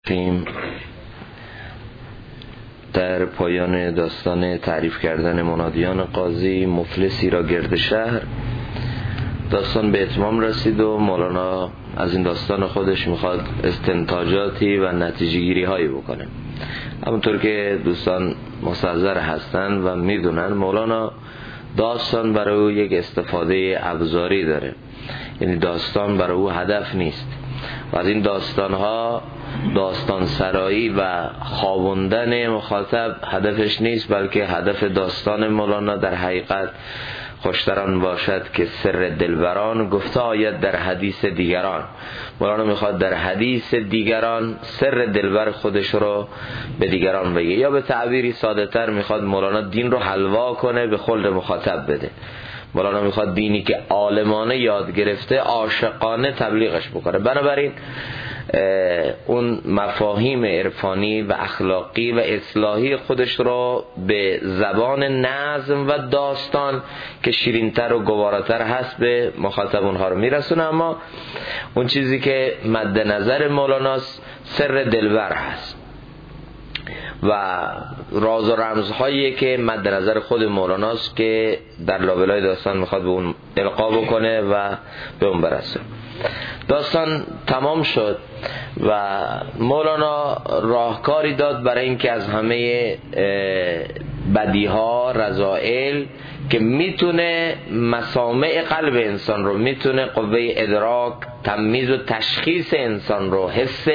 قیم در پایان داستان تعریف کردن منادیان قاضی مفلسی را گرد شهر، داستان به اتمام رسید و مولانا از این داستان خودش میخواد استنتاجاتی و نتیجه گیری هایی بکنه. همونطور که دوستان مستحضر هستن و میدونن، مولانا داستان برای او یک استفاده ابزاری داره، یعنی داستان برای او هدف نیست و از این داستان ها داستان سرایی و خوابوندن مخاطب هدفش نیست، بلکه هدف داستان مولانا در حقیقت خوشتران باشد که سر دلبران گفته آید در حدیث دیگران. مولانا میخواد در حدیث دیگران سر دلبر خودش رو به دیگران بگه، یا به تعبیری ساده تر میخواد مولانا دین رو حلوا کنه، به خلد مخاطب بده. مولانا میخواد دینی که عالمانه یاد گرفته عاشقانه تبلیغش بکنه. بنابراین اون مفاهیم عرفانی و اخلاقی و اصلاحی خودش رو به زبان نظم و داستان که شیرین‌تر و گواراتر هست به مخاطب اونها رو میرسونه. اما اون چیزی که مد نظر مولاناست سر دلبر هست و راز و رمزهایی که مد نظر خود مولاناست که در لابلای داستان میخواد به اون القا بکنه و به اون برسه. داستان تمام شد و مولانا راهکاری داد برای اینکه از همه بدیها، رذائل که میتونه مسامع قلب انسان رو، میتونه قوه ادراک، تمییز و تشخیص انسان رو، حس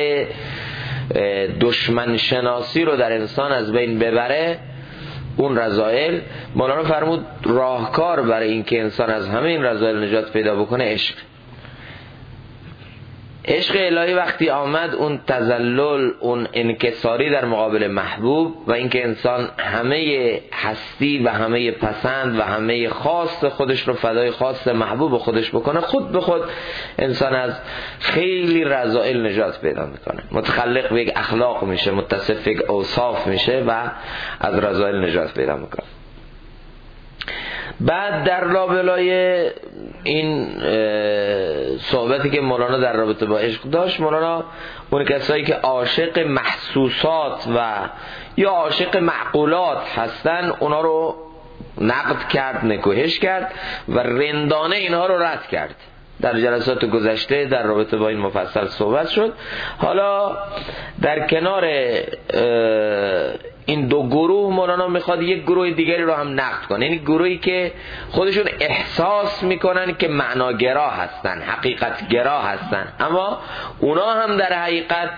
دشمن شناسی رو در انسان از بین ببره، اون رذائل، مولانا فرمود راهکار برای اینکه انسان از همه این رذائل نجات پیدا بکنه عشق. عشق الهی وقتی آمد، اون تذلل، اون انکساری در مقابل محبوب و اینکه انسان همه هستی و همه پسند و همه خواست خودش رو فدای خواست محبوب خودش بکنه، خود به خود انسان از خیلی رذائل نجات پیدا میکنه، متخلق به یک اخلاق میشه، متصف به یک اوصاف میشه و از رذائل نجات پیدا میکنه. بعد در لابلای این صحبتی که مولانا در رابطه با عشق داشت، مولانا اون کسایی که عاشق محسوسات و یا عاشق معقولات هستن اونا رو نقد کرد، نکوهش کرد و رندانه اینها رو رد کرد. در جلسات گذشته در رابطه با این مفصل صحبت شد. حالا در کنار این دو گروه مولانا میخواد یک گروه دیگری رو هم نقد کنه، یعنی گروهی که خودشون احساس میکنن که معناگرا هستن، حقیقت گرا هستن، اما اونا هم در حقیقت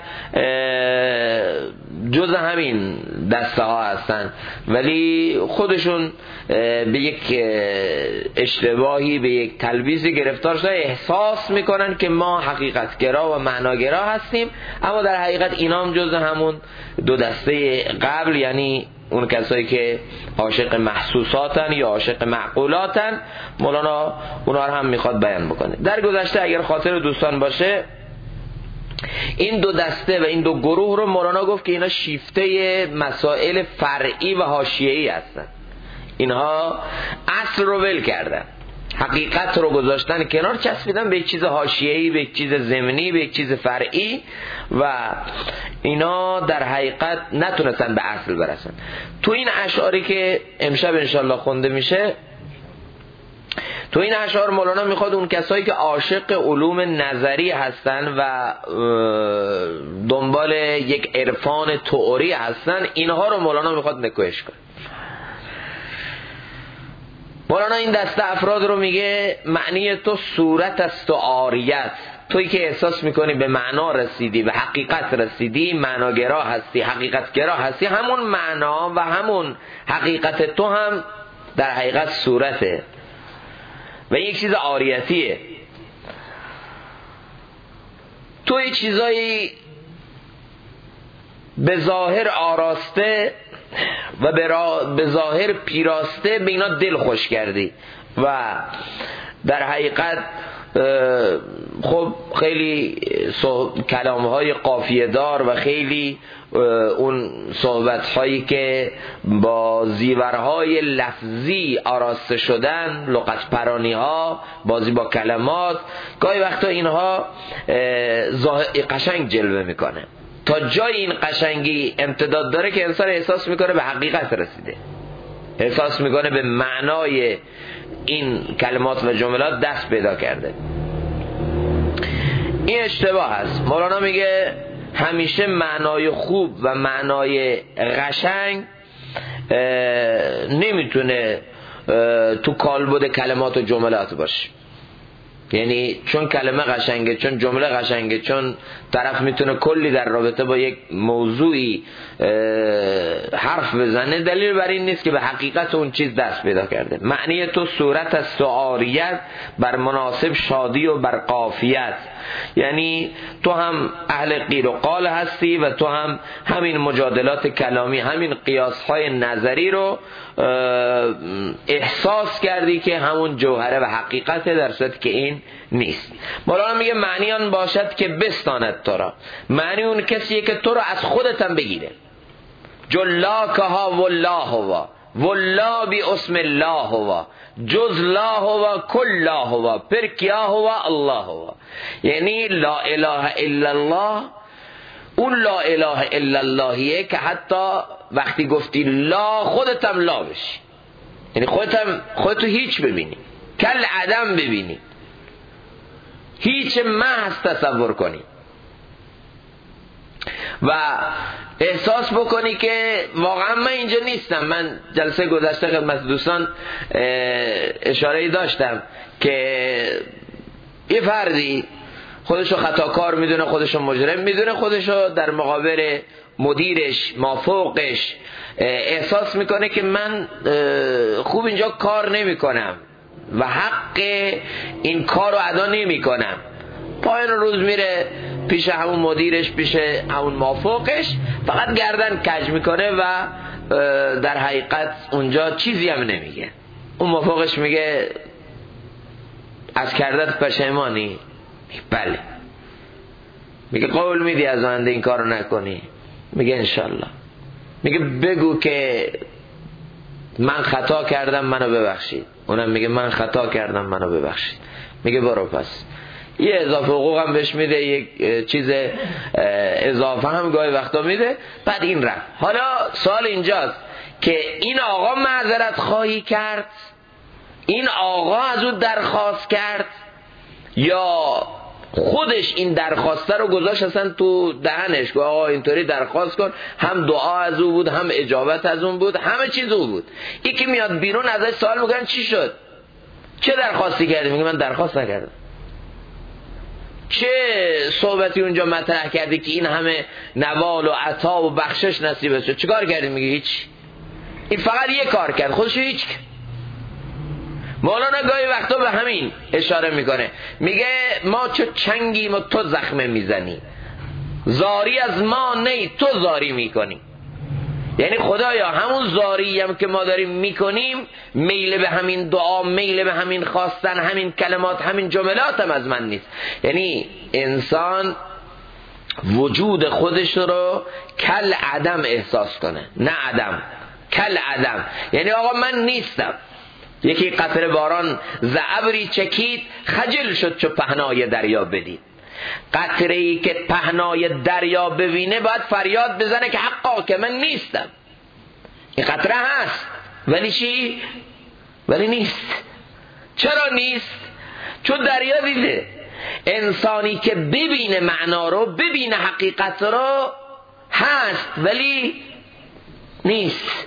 جز همین دسته ها هستن، ولی خودشون به یک اشتباهی، به یک تلبیسی گرفتار شده، احساس میکنن که ما حقیقت گرا و معناگرا هستیم، اما در حقیقت اینا هم جز همون دو دسته قبل، یعنی اون کسایی که عاشق محسوساتن یا عاشق معقولاتن، مولانا اونا رو هم میخواد بیان بکنه. در گذشته اگر خاطر دوستان باشه، این دو دسته و این دو گروه رو مولانا گفت که اینا شیفته مسائل فرعی و حاشیه‌ای هستن. اینها اصل رو ول کردن، حقیقت رو گذاشتن کنار، چسبیدن به یک چیز حاشیه‌ای، به یک چیز ضمنی، به یک چیز فرعی و اینا در حقیقت نتونستن به اصل برسن. تو این اشعاری که امشب انشالله خونده میشه، تو این اشعار مولانا میخواد اون کسایی که عاشق علوم نظری هستن و دنبال یک عرفان تئوری هستن، اینها رو مولانا میخواد نکوهش کنه. مولانا این دسته افراد رو میگه معنی تو صورت است و عاریت. تویی که احساس میکنی به معنا رسیدی، به حقیقت رسیدی، معناگرا هستی، حقیقتگرا هستی، همون معنا و همون حقیقت تو هم در حقیقت صورته و یک چیز عاریتیه. توی چیزایی به ظاهر آراسته و به ظاهر پیراسته به اینا دل خوش کردی و در حقیقت خب خیلی کلام‌های قافیه دار و خیلی اون صحبت‌هایی که با زیورهای لفظی آراسته شدن، لغت پرانی‌ها، بازی با کلمات، گاهی وقتا اینها قشنگ جلوه میکنه. تا جای این قشنگی امتداد داره که انسان احساس میکنه به حقیقت رسیده، احساس میکنه به معنای این کلمات و جملات دست پیدا کرده. این اشتباه هست. مولانا میگه همیشه معنای خوب و معنای قشنگ نمیتونه تو کالبد کلمات و جملات باشه. یعنی چون کلمه قشنگه، چون جمله قشنگه، چون طرف میتونه کلی در رابطه با یک موضوعی حرف بزنه، دلیل بر این نیست که به حقیقت اون چیز دست پیدا کرده. معنی تو صورت است و عاریت، بر مناسب شادی و بر قافیت. یعنی تو هم اهل قیل و قال هستی و تو هم همین مجادلات کلامی، همین قیاسهای نظری رو احساس کردی که همون جوهره و حقیقته، در صورتی که این نیست. مولانا میگه معنی آن باشد که بستاند تو را. معنی اون کسیه که تو رو از خودت هم بگیره. جلاکها والله هو والله بی اسم الله هو جز لا هو کل لا هو پر کیا هو الله هو. یعنی لا اله الا الله، اون لا اله الا اللهیه که حتی وقتی گفتی لا خودتم لا بشی، یعنی خودتو هیچ ببینی، کل عدم ببینی، هیچ محض تصور کنی و احساس بکنی که واقعا من اینجا نیستم. من جلسه گذشته خدمت دوستان اشاره‌ای داشتم که یه فردی خودشو خطاکار میدونه، خودشو مجرم میدونه، خودشو در مقابل مدیرش، مافوقش احساس میکنه که من خوب اینجا کار نمی کنم و حق این کار رو ادا نمی کنم. پایان روز میره پیش همون مدیرش، پیش همون مافوقش، فقط گردن کج میکنه و در حقیقت اونجا چیزی هم نمیگه. اون مافوقش میگه از کردت پشیمانی؟ بله. میگه قول میدی از آینده این کارو نکنی؟ میگه انشالله. میگه بگو که من خطا کردم منو ببخشید. اونم میگه من خطا کردم منو ببخشید. میگه برو پس. یه اضافه حقوق هم بهش میده، یک چیز اضافه هم گاهی وقتا میده. بعد این رفت. حالا سوال اینجاست که این آقا معذرت خواهی کرد، این آقا از اون درخواست کرد، یا خودش این درخواسته رو گذاشت اصلا تو دهنش که آقا اینطوری درخواست کن؟ هم دعا از او بود، هم اجابت از اون بود، همه چیز او بود. یکی میاد بیرون ازش سوال میکنن چی شد؟ چه درخواستی کردی؟ میگه من درخواست نکردم. چه صحبتی اونجا مطرح کردی که این همه نوال و عطا و بخشش نصیب شد؟ چه کار کردی؟ میگه هیچ. این فقط یه کار کرد، خودش هیچ. مولانا گاهی وقتا به همین اشاره میکنه، میگه ما چو چنگیم و تو زخمه میزنی، زاری از ما نه تو زاری میکنی. یعنی خدایا همون زاری هم که ما داریم میکنیم، میل به همین دعا، میل به همین خواستن، همین کلمات، همین جملات هم از من نیست. یعنی انسان وجود خودش رو کل عدم احساس کنه، نه عدم، کل عدم. یعنی آقا من نیستم. یکی قطره باران ز ابری چکید، خجل شد چو پهنای دریا بدید. قطره ای که پهنای دریا ببینه باید فریاد بزنه که حقا که من نیستم. این قطره هست ولی چی؟ ولی نیست. چرا نیست؟ چون دریا دیده. انسانی که ببینه معنا رو، ببینه حقیقت رو، هست ولی نیست.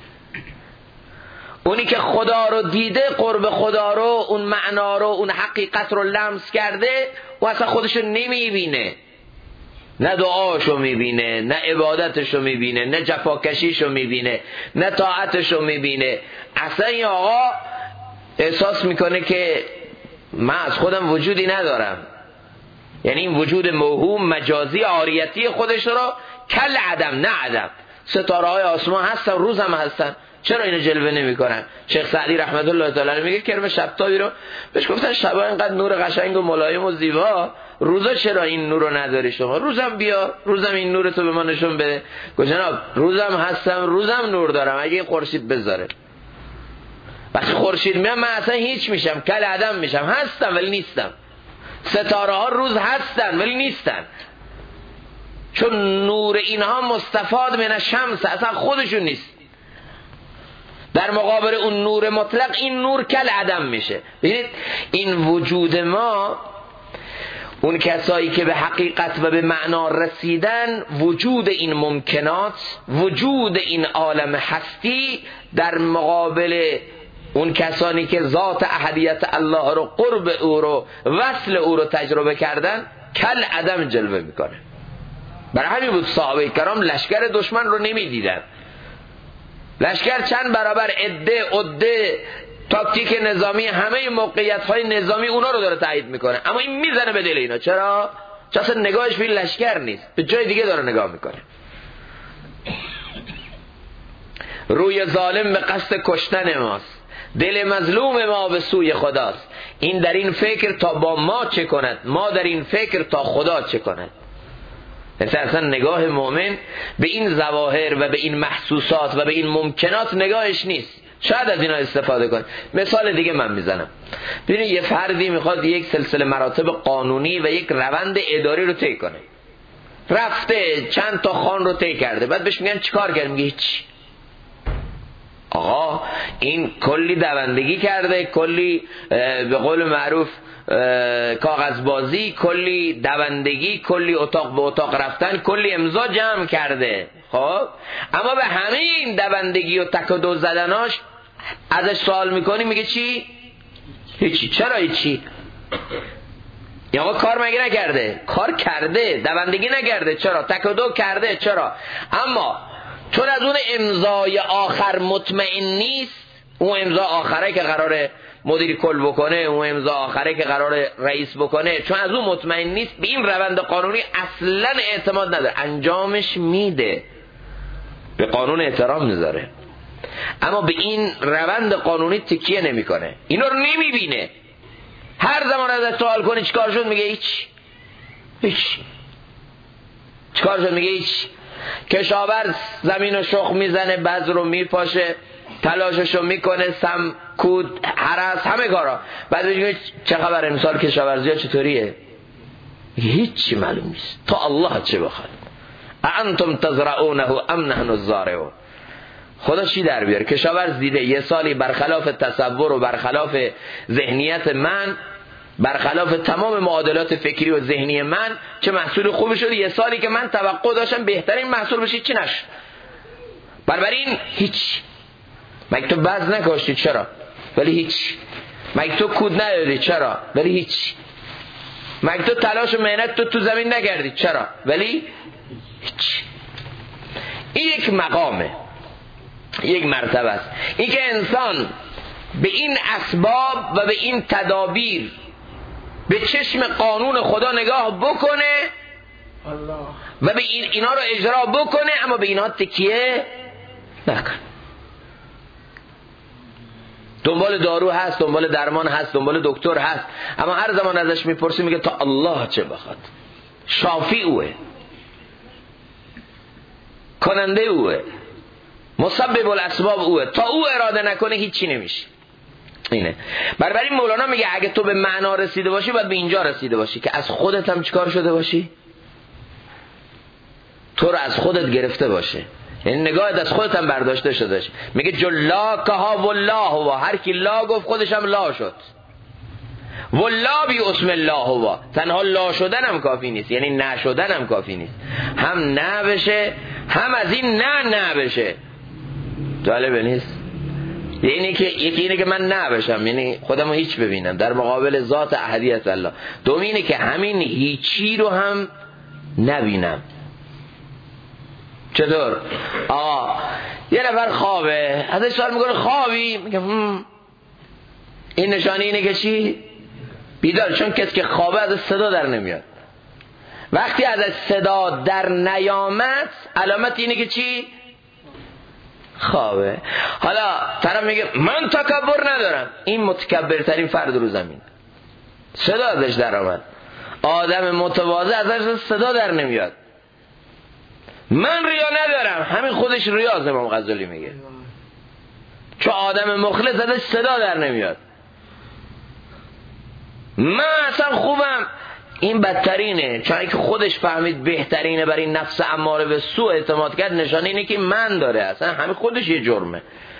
اونی که خدا رو دیده، قرب خدا رو، اون معنا رو، اون حقیقت رو لمس کرده، و اصلا خودشو نمیبینه. نه دعاشو میبینه، نه عبادتشو میبینه، نه جفاکشیشو میبینه، نه طاعتشو میبینه. اصلا این آقا احساس میکنه که من از خودم وجودی ندارم. یعنی این وجود موهوم مجازی عاریتی خودش رو کل عدم، نه عدم. ستاره های آسمان هستن، روز هم هستن، چرا اینو جلوه نمی کنن؟ شیخ سعدی رحمت الله تعالی میگه کرم شبتایی رو بهش گفتن شبا اینقدر نور قشنگ و ملایم و زیبا، روزا چرا این نور رو نداری شما؟ روزم بیا، روزم این نور تو به ما نشون بده. گفت جناب روزم هستم، روزم نور دارم، اگه این خورشید بذاره. وقتی خورشید میام من اصلا هیچ میشم، کل عدم میشم، هستم ولی نیستم. ستاره ها روز هستن ولی نیستن. چون نور اینها مستفاد من الشمس، اصلا خودشون نیست. در مقابل اون نور مطلق این نور کل عدم میشه. ببینید این وجود ما، اون کسایی که به حقیقت و به معنا رسیدن، وجود این ممکنات، وجود این عالم هستی در مقابل اون کسانی که ذات احدیت الله رو، قرب او رو، وصل او رو تجربه کردن، کل عدم جلوه میکنه. برای همین بود صحابه کرام لشکر دشمن رو نمیدیدن. لشکر چند برابر عده تاکتیک نظامی، همه موقعیت های نظامی اونا رو داره تایید میکنه، اما این میزنه به دل اینا. چرا؟ چون اصلا نگاهش به لشکر نیست، به جای دیگه داره نگاه میکنه. روی ظالم به قصد کشتن ماست، دل مظلوم ما به سوی خداست. این در این فکر تا با ما چه کند، ما در این فکر تا خدا چه کند. اصلا نگاه مؤمن به این ظواهر و به این محسوسات و به این ممکنات نگاهش نیست. شاید از اینا استفاده کنه. مثال دیگه من میزنم. ببینید یه فردی میخواد یک سلسله مراتب قانونی و یک روند اداری رو طی کنه. رفته چند تا خان رو طی کرده، بعد بهش میگن چیکار کرد؟ میگه هیچ. آقا این کلی دوندگی کرده، کلی به قول معروف کاغذبازی، کلی دوندگی، کلی اتاق به اتاق رفتن، کلی امضا جمع کرده. خب اما به همه این دوندگی و تک و دو زدناش ازش سوال میکنی، میگه چی؟ هیچی. چرا هیچی؟ یا آقا کار مگه نکرده؟ کار کرده. دوندگی نکرده. چرا؟ تک و دو کرده. چرا؟ اما چون از اون امضای آخر مطمئن نیست، اون امضا آخره که قراره مدیر کل بکنه، اون امضا آخره که قراره رئیس بکنه، چون از اون مطمئن نیست، به این روند قانونی اصلا اعتماد نداره، انجامش میده، به قانون احترام میذاره، اما به این روند قانونی تکیه نمیکنه، اینا رو نمیبینه. هر زمان ازش سوال کنی چیکار شد؟ میگه هیچ. چیکار شد؟ میگه هیچ. کشاورز زمین رو شخم میزنه، بذر رو میپاشه، تلاششو میکنه، سم، کود، هرس، همه کارا. بعد میگه چه خبر امسال کشاورزی ها چطوریه؟ هیچی معلوم نیست تا الله چه بخواد. انتم تزرعونه ام نحن الزارعون. خدا چی در بیاره؟ کشاورز دیده یه سالی برخلاف تصور و برخلاف ذهنیت من، برخلاف تمام معادلات فکری و ذهنی من، چه محصول خوبی شد. یه سالی که من توقع داشتم بهترین محصول بشه، چی نشد. بنابراین هیچ. مگه تو بذر نکاشتی؟ چرا؟ ولی هیچ. مگه تو کود ندادی؟ چرا؟ ولی هیچ. مگه تو تلاش و مهنت تو زمین نکردی؟ چرا؟ ولی هیچ. این یک مقامه، یک مرتبه است. این که انسان به این اسباب و به این تدابیر به چشم قانون خدا نگاه بکنه و به اینا رو اجرا بکنه، اما به اینا تکیه نکنه. دنبال دارو هست، دنبال درمان هست، دنبال دکتر هست، اما هر زمان ازش میپرسی میگه تا الله چه بخواد. شافی اوه، کننده اوه، مسبب الاسباب اوه، تا او اراده نکنه هیچی نمیشه. اینه. بنابراین مولانا میگه اگه تو به معنا رسیده باشی باید به اینجا رسیده باشی که از خودت هم چیکار شده باشی؟ تو رو از خودت گرفته باشه، یعنی نگاهت از خودت هم برداشته شده باشه. میگه جلا که ها والله و هر کی لا گفت خودش هم لا شد. والله بی اسم الله و تنها لا شدن هم کافی نیست، یعنی نشدن هم کافی نیست، هم نه بشه هم از این نه بشه. جالبه نیست؟ یعنی که یکی اینه که من نباشم، یعنی خودمو هیچ ببینم در مقابل ذات احدیت الله. دوم اینه که همین هیچی رو هم نبینم. چطور؟ یه نفر خوابه، ازش سوال میکنه خوابی؟ میگه این نشانه اینه که چی؟ بیدار. چون کسی که خوابه ازش صدا در نمیاد. وقتی ازش صدا در نیامد علامت اینه که چی؟ خوابه. حالا طرف میگه من تکبر ندارم، این متکبرترین فرد رو زمین. صدا ازش در آمد. آدم متواضع ازش صدا در نمیاد. من ریا ندارم، همین خودش ریاض. امام غزالی میگه چون آدم مخلص ازش صدا در نمیاد. من اصلا خوبم، این بدترینه، چون که خودش فهمید بهترینه، برای نفس اماره به سوء اعتماد کرد، نشانه اینه که من داره، اصلا همین خودش یه جرمه.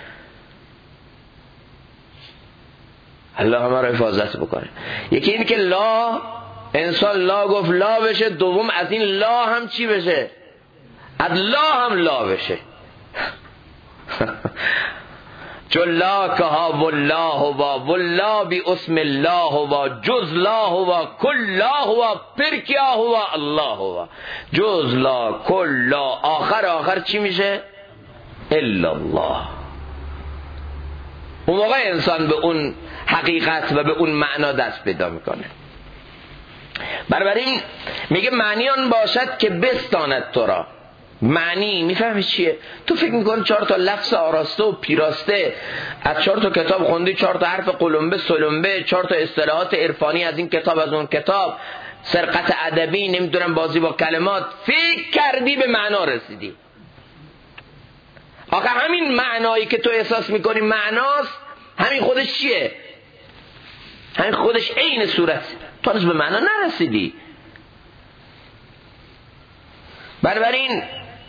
الله همه را حفاظت بکنه. یکی این که لا، انسان لا گفت لا بشه، دوم از این لا هم چی بشه؟ از لا هم لا بشه. چون لا که ها والله والله بی اسم الله و جز لا و کل لا و پرکیا و الله و جز لا کل لا آخر چی میشه؟ الا الله. اون موقع انسان به اون حقیقت و به اون معنا دست پیدا میکنه. بنابراین میگه معنی آن باشد که بستاند تو را. معنی میفهمی چیه؟ تو فکر میکنی 4 تا لفظ آراسته و پیراسته از 4 تا کتاب خوندی، 4 تا حرف قلمبه سلمبه، 4 تا اصطلاحات عرفانی از این کتاب از اون کتاب، سرقت ادبی، نمیدونم بازی با کلمات، فکر کردی به معنا رسیدی. آخه همین معنایی که تو احساس میکنی معناست، همین خودش چیه؟ همین خودش عین صورت، تو هنوز به معنا نرسیدی. بنابراین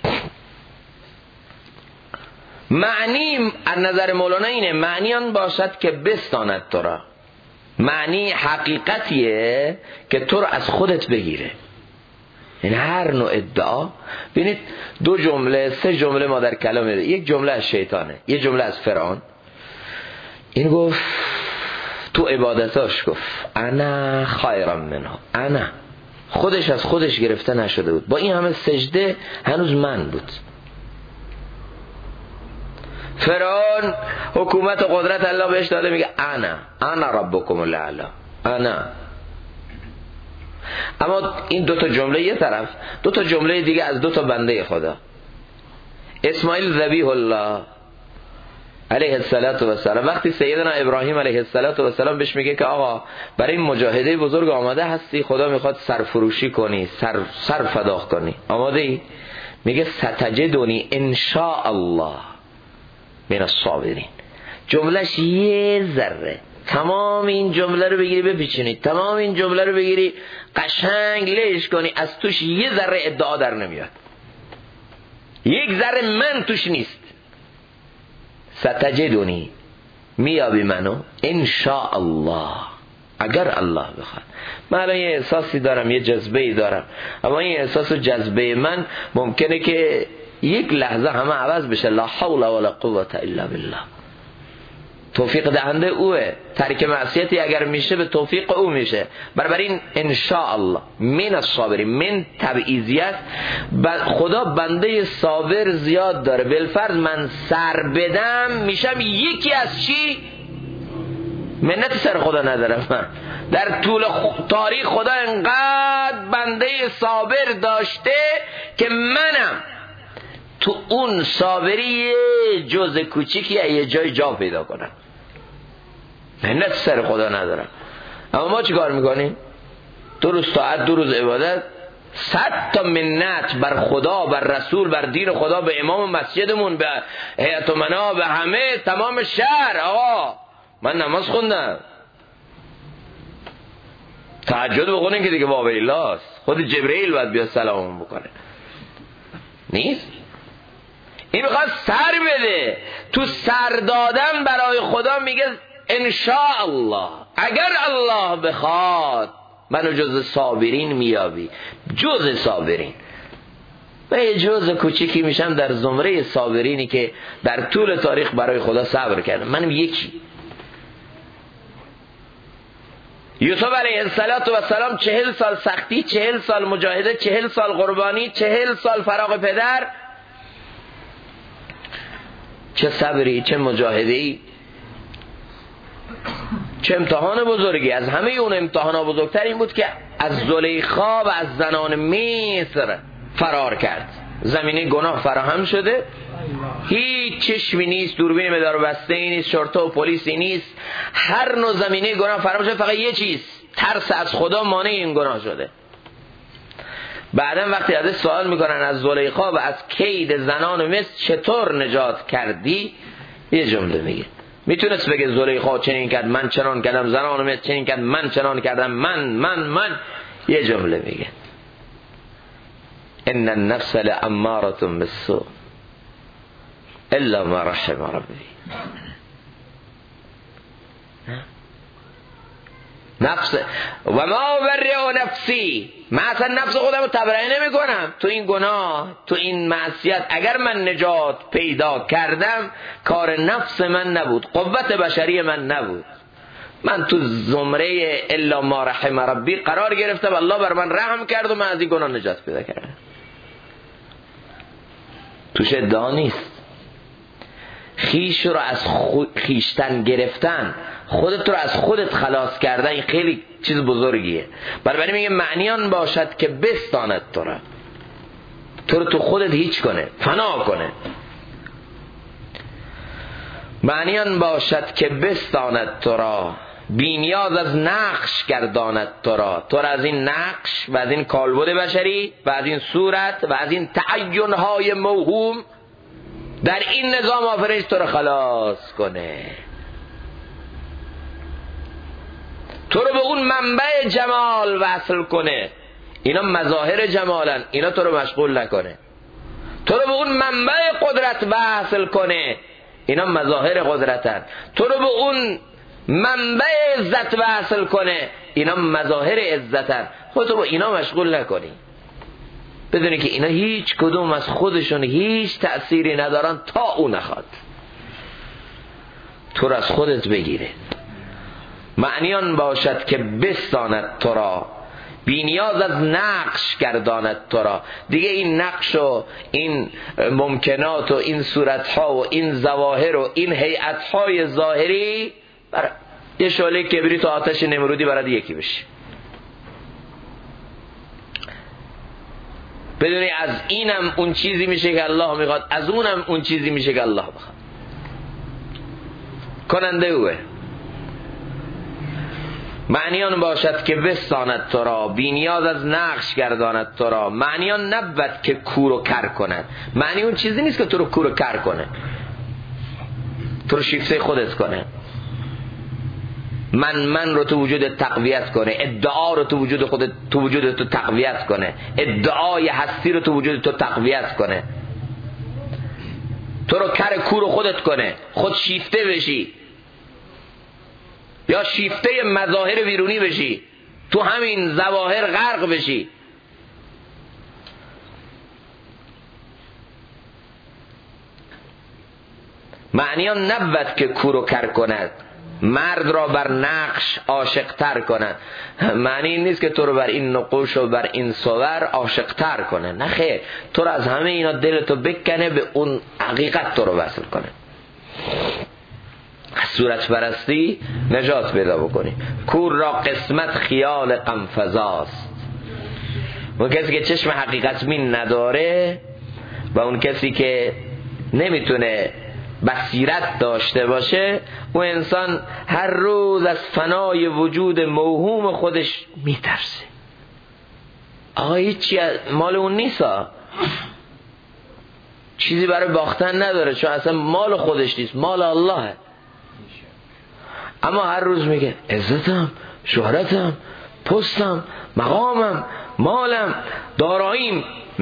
معنی از نظر مولانا اینه، معنی آن باشد که بستاند تو را. معنی حقیقتیه که تو را از خودت بگیره. این هر نوع ادعا، ببینید 2 جمله 3 جمله ما در کلام، یک جمله از شیطانه، یک جمله از فرعون. این گفت تو عبادتاش گفت انا خیرم منه، انا خودش از خودش گرفته نشده بود، با این همه سجده هنوز من بود. فرعون حکومت و قدرت الله بهش داده، میگه انا ربکم الاعلی، انا. اما این 2 تا جمله یه طرف، 2 تا جمله دیگه از 2 تا بنده خدا. اسماعیل ذبیح الله علیه السلام، وقتی سیدنا ابراهیم علیه السلام بهش میگه که آقا برای این مجاهده بزرگ آماده هستی، خدا میخواد سرفروشی کنی، سر فدا کنی، آماده ای؟ میگه ستجدونی ان شاء الله من الصابرین. جملهش یه ذره، تمام این جمله رو بگیری بپیچونی، تمام این جمله رو بگیری قشنگ لیش کنی، از توش یه ذره ادعا در نمیاد، یک ذره من توش نیست. ستجدونی، میابی منو ان شاء الله، اگر الله بخواد. من الان یه احساسی دارم، یه جذبه‌ای دارم، اما این احساس و جذبه من ممکنه که یک لحظه همه عوض بشه. لا حول ولا قوة الا بالله. توفیق دهنده اوه، ترک معصیتی اگر میشه به توفیق او میشه. بنابراین ان شاء الله من الصابرین، من تبعیضیت، خدا بنده صابر زیاد داره. بالفرض من سر بدم میشم یکی از چی؟ منت سر خدا ندارم. من در طول تاریخ خدا انقدر بنده صابر داشته که منم تو اون صابری جزء کوچیکی یه جای جا پیدا کنم. منت سر خدا ندارم. اما ما چی کار میکنیم؟ 2 روز طاعت، 2 روز عبادت، 100 تا منت بر خدا، بر رسول، بر دین خدا، به امام مسجدمون، به هیئت امنا، به همه تمام شهر. آقا من نماز خوندم، تهجد بخونیم که دیگه واویلا است، خود جبرئیل باید بیاد سلام بکنه. نیست؟ این میخواد سر بده. تو سر دادن برای خدا میگه ان شاء الله، اگر الله بخواد منو جز صابرین میابی. جز صابرین، من یه جز کوچیکی میشم در زمره صابرینی که در طول تاریخ برای خدا صبر کردم. منم یکی. یوسف علیه السلام 40 سال سختی، 40 سال مجاهده، 40 سال قربانی، 40 سال فراق پدر. چه صبری، چه مجاهده‌ای، چه امتحان بزرگی. از همه اون امتحانات بزرگتر این بود که از زلیخا و از زنان مصر فرار کرد. زمینه گناه فراهم شده، هیچ چشمی نیست، دوربین مدار و بسته ای نیست، شرطه و پلیسی نیست، هر نوع زمینه گناه فراهم شده، فقط یه چیز، ترس از خدا مانع این گناه شده. بعدم وقتی ازش سوال میکنن از زلیخا و از کید زنان مصر چطور نجات کردی، یه جمله میگه. میتونست بگه زلیخا چنین کرد، من چنان کردم، زنان مصر چنین کرد، من چنان کردم، من یه جمله میگه ان النفس لاماره بالسوء الا ما رحم ربی. نفس و ما برئ نفسی، من اصلا نفس خودم رو تبرئه نمی کنم تو این گناه، تو این معصیت. اگر من نجات پیدا کردم کار نفس من نبود، قوت بشری من نبود، من تو زمره الا ما رحم ربی قرار گرفتم، الله بر من رحم کرد و من از این گناه نجات پیدا کردم. توش ادعا نیست. خیش رو از خیشتن گرفتن، خودت رو از خودت خلاص کردن، این خیلی چیز بزرگیه. بنابراین میگه معنی آن باشد که بستاند تو رو تو خودت هیچ کنه، فنا کنه. معنی آن باشد که بستاند تو را، بی نیاز از نقش گرداند تو را از این نقش و از این کالبد بشری و از این صورت و از این تعین‌های موهوم در این نظام آفرینش تو رو خلاص کنه، تو رو به اون منبع جمال وصل کنه. اینا مظاهر جمالن، اینا تو رو مشغول نکنه. تو رو به اون منبع قدرت وصل کنه، اینا مظاهر قدرتن. تو رو به اون منبع عزت وصل کنه، اینا مظاهر عزتن. خودتو با اینا مشغول نکنی، بدونی که اینا هیچ کدوم از خودشون هیچ تأثیری ندارن تا او نخواد تو رو از خودت بگیره. معنی آن باشد که بستاند تو را، بی نیاز از نقش گرداند تو را. دیگه این نقش و این ممکنات و این صورتها و این ظواهر و این هیئتهای ظاهری یه شعله کبریت و آتش نمرودی برای یکی بشه. بدونی از اینم اون چیزی میشه که الله میخواد، از اونم اون چیزی میشه که الله میخواد. کننده اوه. معنی آن باشد که بستاند تو را، بی نیاز از نقش گرداند تو را. معنی آن نبود که کور و کر کند. معنی اون چیزی نیست که تو رو کور و کر کنه، تو رو شیفته خودت کنه. من رو تو وجود تقویت کنه، ادعا رو تو وجود خودت، تو وجود تو تقویت کنه، ادعای هستی رو تو وجود تو تقویت کنه، تو رو کر کور خودت کنه، خود شیفته بشی یا شیفته مظاهر بیرونی بشی، تو همین ظواهر غرق بشی. معنی آن نبود که کور و کر کند، مرد را بر نقش عاشق تر کند. معنی این نیست که تو رو بر این نقوش و بر این صور عاشق تر کنه، نه خیر، تو رو از همه اینا دلتو بکنه، به اون حقیقت تو رو وصل کنه. صورت پرستی نجات پیدا بکنی. کور را قسمت خیال غم‌فزاست. اون کسی که چشم حقیقت بین نداره و اون کسی که نمیتونه بصیرت داشته باشه، اون انسان هر روز از فنای وجود موهوم خودش میترسه. آقا هیچی مال اون نیستا، چیزی برای باختن نداره، چون اصلا مال خودش نیست، مال اللهه. اما هر روز میگه عزتم، شهرتم، پستم، مقامم، مالم، داراییم،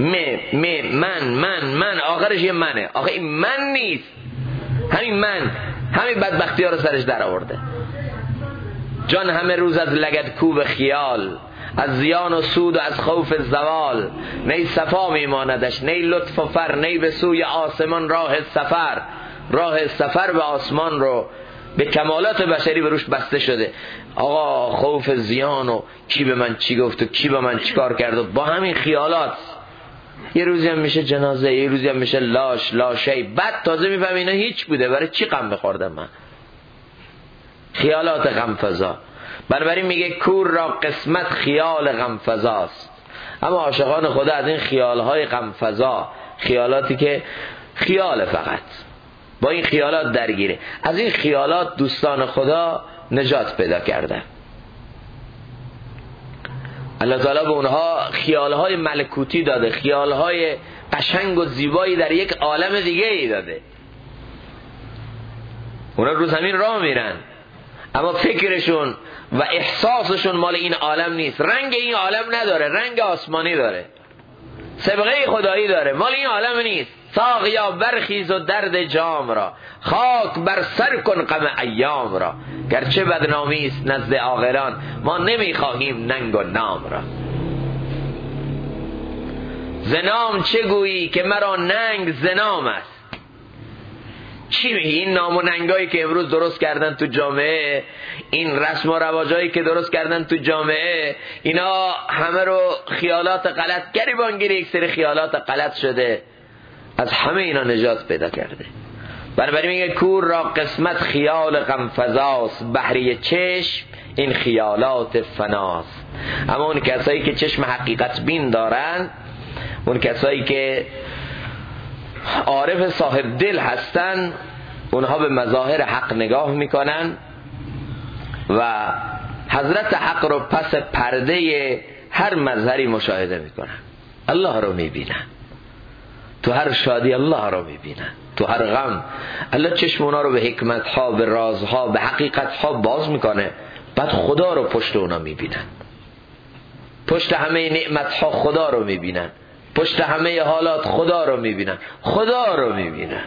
من آخرش یه منه. آخه این من نیست، همین من همین بدبختی ها رو سرش در آورده. جان همه روز از لگدکوب خیال، از زیان و سود و از خوف زوال. نی صفا میماندش، نی لطف و فر، نی به سوی آسمان راه سفر به آسمان رو به کمالات بشری به روش بسته شده. آقا خوف زیان و کی به من چی گفت و کی به من چی کار کرد و با همین خیالات یه روزی هم میشه جنازه، یه روزی هم میشه لاشه. بعد تازه میفهم اینا هیچ بوده، برای چی غم بخوردم من؟ خیالات غم‌فزا. بنابراین میگه کور را قسمت خیال غم‌فزاست. اما عاشقان خدا از این خیالهای غم‌فزا، خیالاتی که خیال فقط با این خیالات درگیره، از این خیالات دوستان خدا نجات پیدا کرده. الله تعالی به اونها خیالهای ملکوتی داده، خیالهای قشنگ و زیبایی در یک عالم دیگه ای داده. اونا رو زمین راه میرن، اما فکرشون و احساسشون مال این عالم نیست. رنگ این عالم نداره، رنگ آسمانی داره، سابقه خدایی داره، مال این عالم نیست. ساقیا برخیز و درد جام را، خاک بر سر کن غم ایام را. گرچه بدنامی است نزد عاقلان، ما نمیخواهیم ننگ و نام را. زنام چه گویی که مرا ننگ زنام است. چی میگی؟ این نام و ننگایی که امروز درست کردن تو جامعه، این رسم و رواجایی که درست کردن تو جامعه، اینا همه رو خیالات غلط، گریبانگیر یک سری خیالات غلط شده، از همه اینا نجات پیدا کرده. بنابراین میگه کور را قسمت خیال غمفزاست، بحری چشم این خیالات فناست. اما اون کسایی که چشم حقیقت بین دارن، اون کسایی که عارف صاحب دل هستن، اونها به مظاهر حق نگاه میکنن و حضرت حق رو پس پرده هر مظهری مشاهده میکنن. الله رو میبینن، تو هر شادی الله رو میبینن، تو هر غم الله چشم اونا رو به حکمت ها، به رازها، به حقیقت ها باز میکنه. بعد خدا رو پشت اونا میبینن، پشت همه نعمت ها خدا رو میبینن، پشت همه حالات خدا رو میبینن، خدا رو میبینن،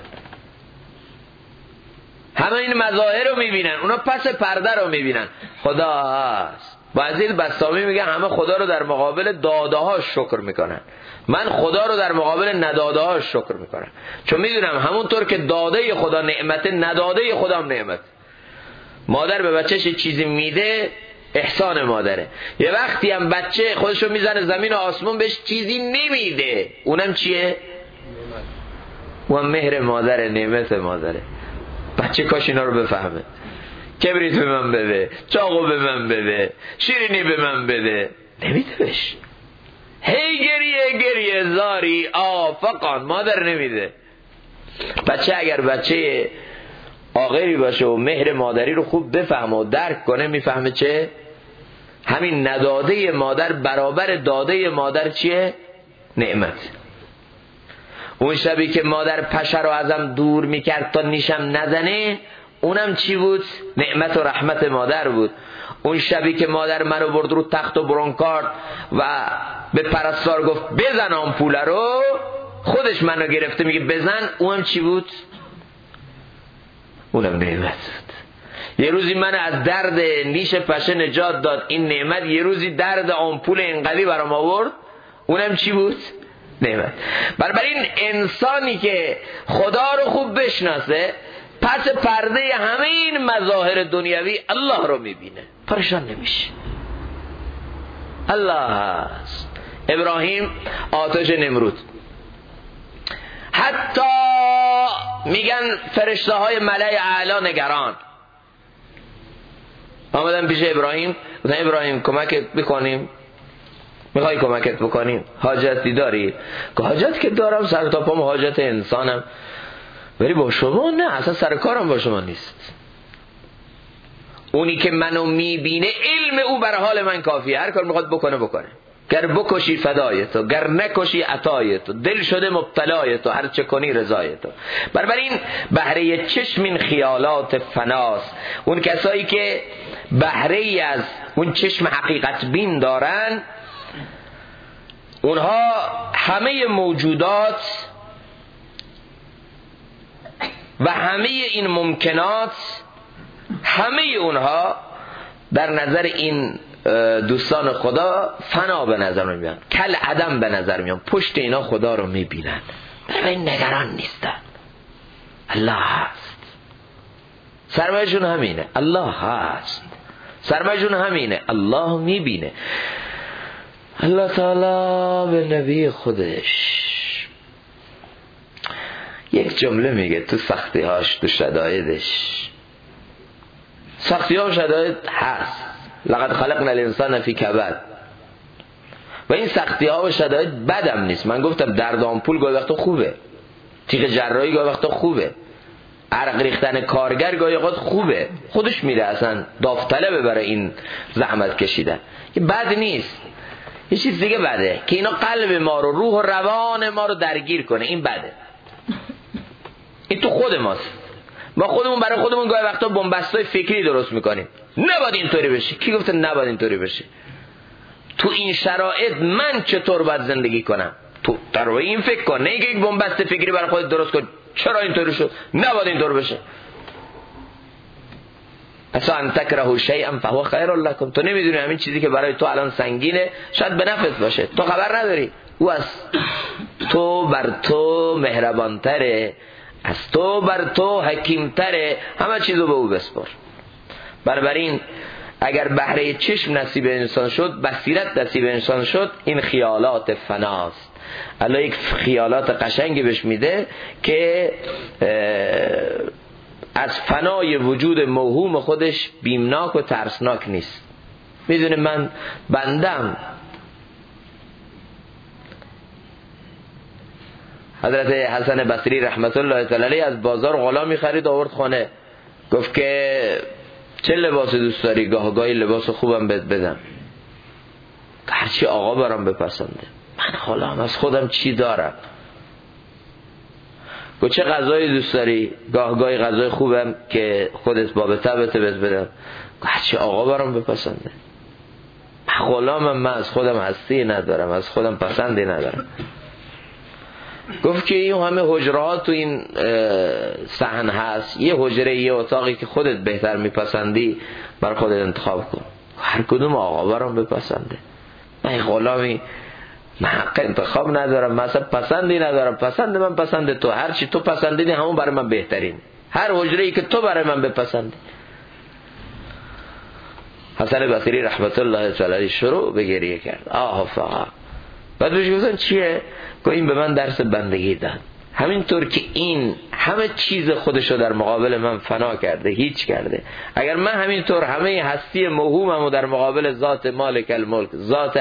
همه این مظاهر رو میبینن، اونا پس پرده رو میبینن. خدا هست. بعضی بسطامی میگن همه خدا رو در مقابل داده ها شکر میکنن، من خدا رو در مقابل نداده ها شکر میکنم، چون میدونم همونطور که داده خدا نعمت، نداده خدا هم نعمت. مادر به بچهش چیزی میده احسان مادره، یه وقتی هم بچه خودشو میزنه زمین و آسمون بهش چیزی نمیده، اونم چیه؟ اونم مهر مادره، نعمت مادره. بچه کاش اینا رو بفهمه. کبریت به من بده، چاقو به من بده، شیرینی به من بده، نمیده بهش. هی گریه زاری آفقان، مادر نمیده. بچه اگر بچه عاقلی باشه و مهر مادری رو خوب بفهمه و درک کنه، میفهمه چه؟ همین نداده مادر برابر داده مادر چیه؟ نعمت. اون شبی که مادر پشه رو ازم دور میکرد تا نیشم نزنه، اونم چی بود؟ نعمت و رحمت مادر بود. اون شبی که مادر منو برد رو تخت و برونکارد و به پرستار گفت بزن آمپوله رو، خودش منو گرفته میگه بزن، اونم چی بود؟ اونم نعمت بود. یه روزی من از درد نیش پشه نجات داد این نعمت، یه روزی درد آمپول انقدی برام آورد، اونم چی بود؟ نعمت. بنابراین انسانی که خدا رو خوب بشناسه، پس پرده همه این مظاهر دنیوی الله رو میبینه، پریشان نمیشه. الله هست. ابراهیم آتش نمرود، حتی میگن فرشته های ملأ اعلی نگران آمدن پیش ابراهیم، گفتن ابراهیم کمکت بکنیم، میخوای کمکت بکنیم، حاجتی داری؟ که حاجت که دارم، سر تا پام حاجت انسانم، ولی با شما نه، اصلا سر کارم با شما نیست. اونی که منو میبینه علم او بر حال من کافیه، هر کار میخواد بکنه. گر بکشی فدای تو، گر نکشی عطای تو، دل شده مبتلای تو، هر چه کنی رضای تو. بنابراین بهره چشم این خیالات فناست. اون کسایی که بهره از اون چشم حقیقت بین دارن، اونها همه موجودات و همه این ممکنات، همه اونها در نظر این دوستان خدا فنا به نظر میان، کل عدم به نظر میان، پشت اینا خدا رو میبینن، برای نگران نیستن. الله هست، سرمایه‌شون همینه، الله هست، سرمایه‌شون همینه، الله میبینه. الله تعالی به نبی خودش یک جمله میگه تو سختی هاش، تو شدایدش. سختی ها و شداید هست، لقد خلقنا الانسان فی کبد، و این سختی ها و شداید بدم نیست. من گفتم درد آمپول گاهی وقتا خوبه، تیغ جراحی گاهی وقتا خوبه، عرق ریختن کارگر گاهی وقت خوبه، خودش میره اصلا داوطلبه برای این زحمت کشیدن، که بد نیست. یه چیز دیگه بده که اینا قلب ما رو، روح و روان ما رو درگیر کنه، این بده. این تو خود ماست. ما خودمون برای خودمون گاهی وقتا بنبستای فکری درست میکنیم، نباید اینطوری بشه. کی گفته نباید اینطوری بشه؟ تو این شرایط من چطور باید زندگی کنم؟ تو در این فکر کن، نه یک بنبست فکری برای خودت درست کن چرا اینطوری شد، نباید اینطور بشه. اصلا ان تکرهوا شیئا فهو خیر لکم. تو نمیدونی همین چیزی که برای تو الان سنگینه شاید به نفعت باشه، تو خبر نداری. او از تو بر تو مهربانتره، از تو بر تو حکیمتره، همه چیزو به او بسپار. بنابراین اگر بهره چشم نصیب انسان شد، بصیرت نصیب انسان شد، این خیالات فناست. الله یک خیالات قشنگی بهش میده که از فنای وجود موهوم خودش بیمناک و ترسناک نیست. میدونه من بندم. حضرت حسن بصری رحمت الله تعالی علیه از بازار غلامی خرید آورد خانه، گفت که چه لباس دوست داری؟ گاهی لباس خوبم بهت بدم، هرچی آقا برام بپسنده. من غلام از خودم چی دارم؟ گفت چه غذایی دوست داری؟ گاهی غذای خوبم که خودت باب طبعت بهت بدم، هرچی آقا برام بپسنده. من غلامم، من از خودم هستی ندارم، از خودم پسندی ندارم. گفت که این همه حجرات تو این صحن هست، یه حجره یه اتاقی که خودت بهتر میپسندی بر خودت انتخاب کن، هر کدوم آقا برام بپسنده. من غلامی، من حق انتخاب ندارم، من اصلا پسندی ندارم، پسند من پسند تو، هر چی تو پسندیدی همون برای من بهترین، هر حجره‌ای که تو برای من بپسندی. حسن بصری رحمت الله تعالی شروع به گریه کرد. فقط بعد بهش گفتن چیه؟ که این به من درس بندگی داد. همینطور که این همه چیز خودشو در مقابل من فنا کرده، هیچ کرده، اگر من همینطور همه هستی موهوممو در مقابل ذات مالک الملک، ذات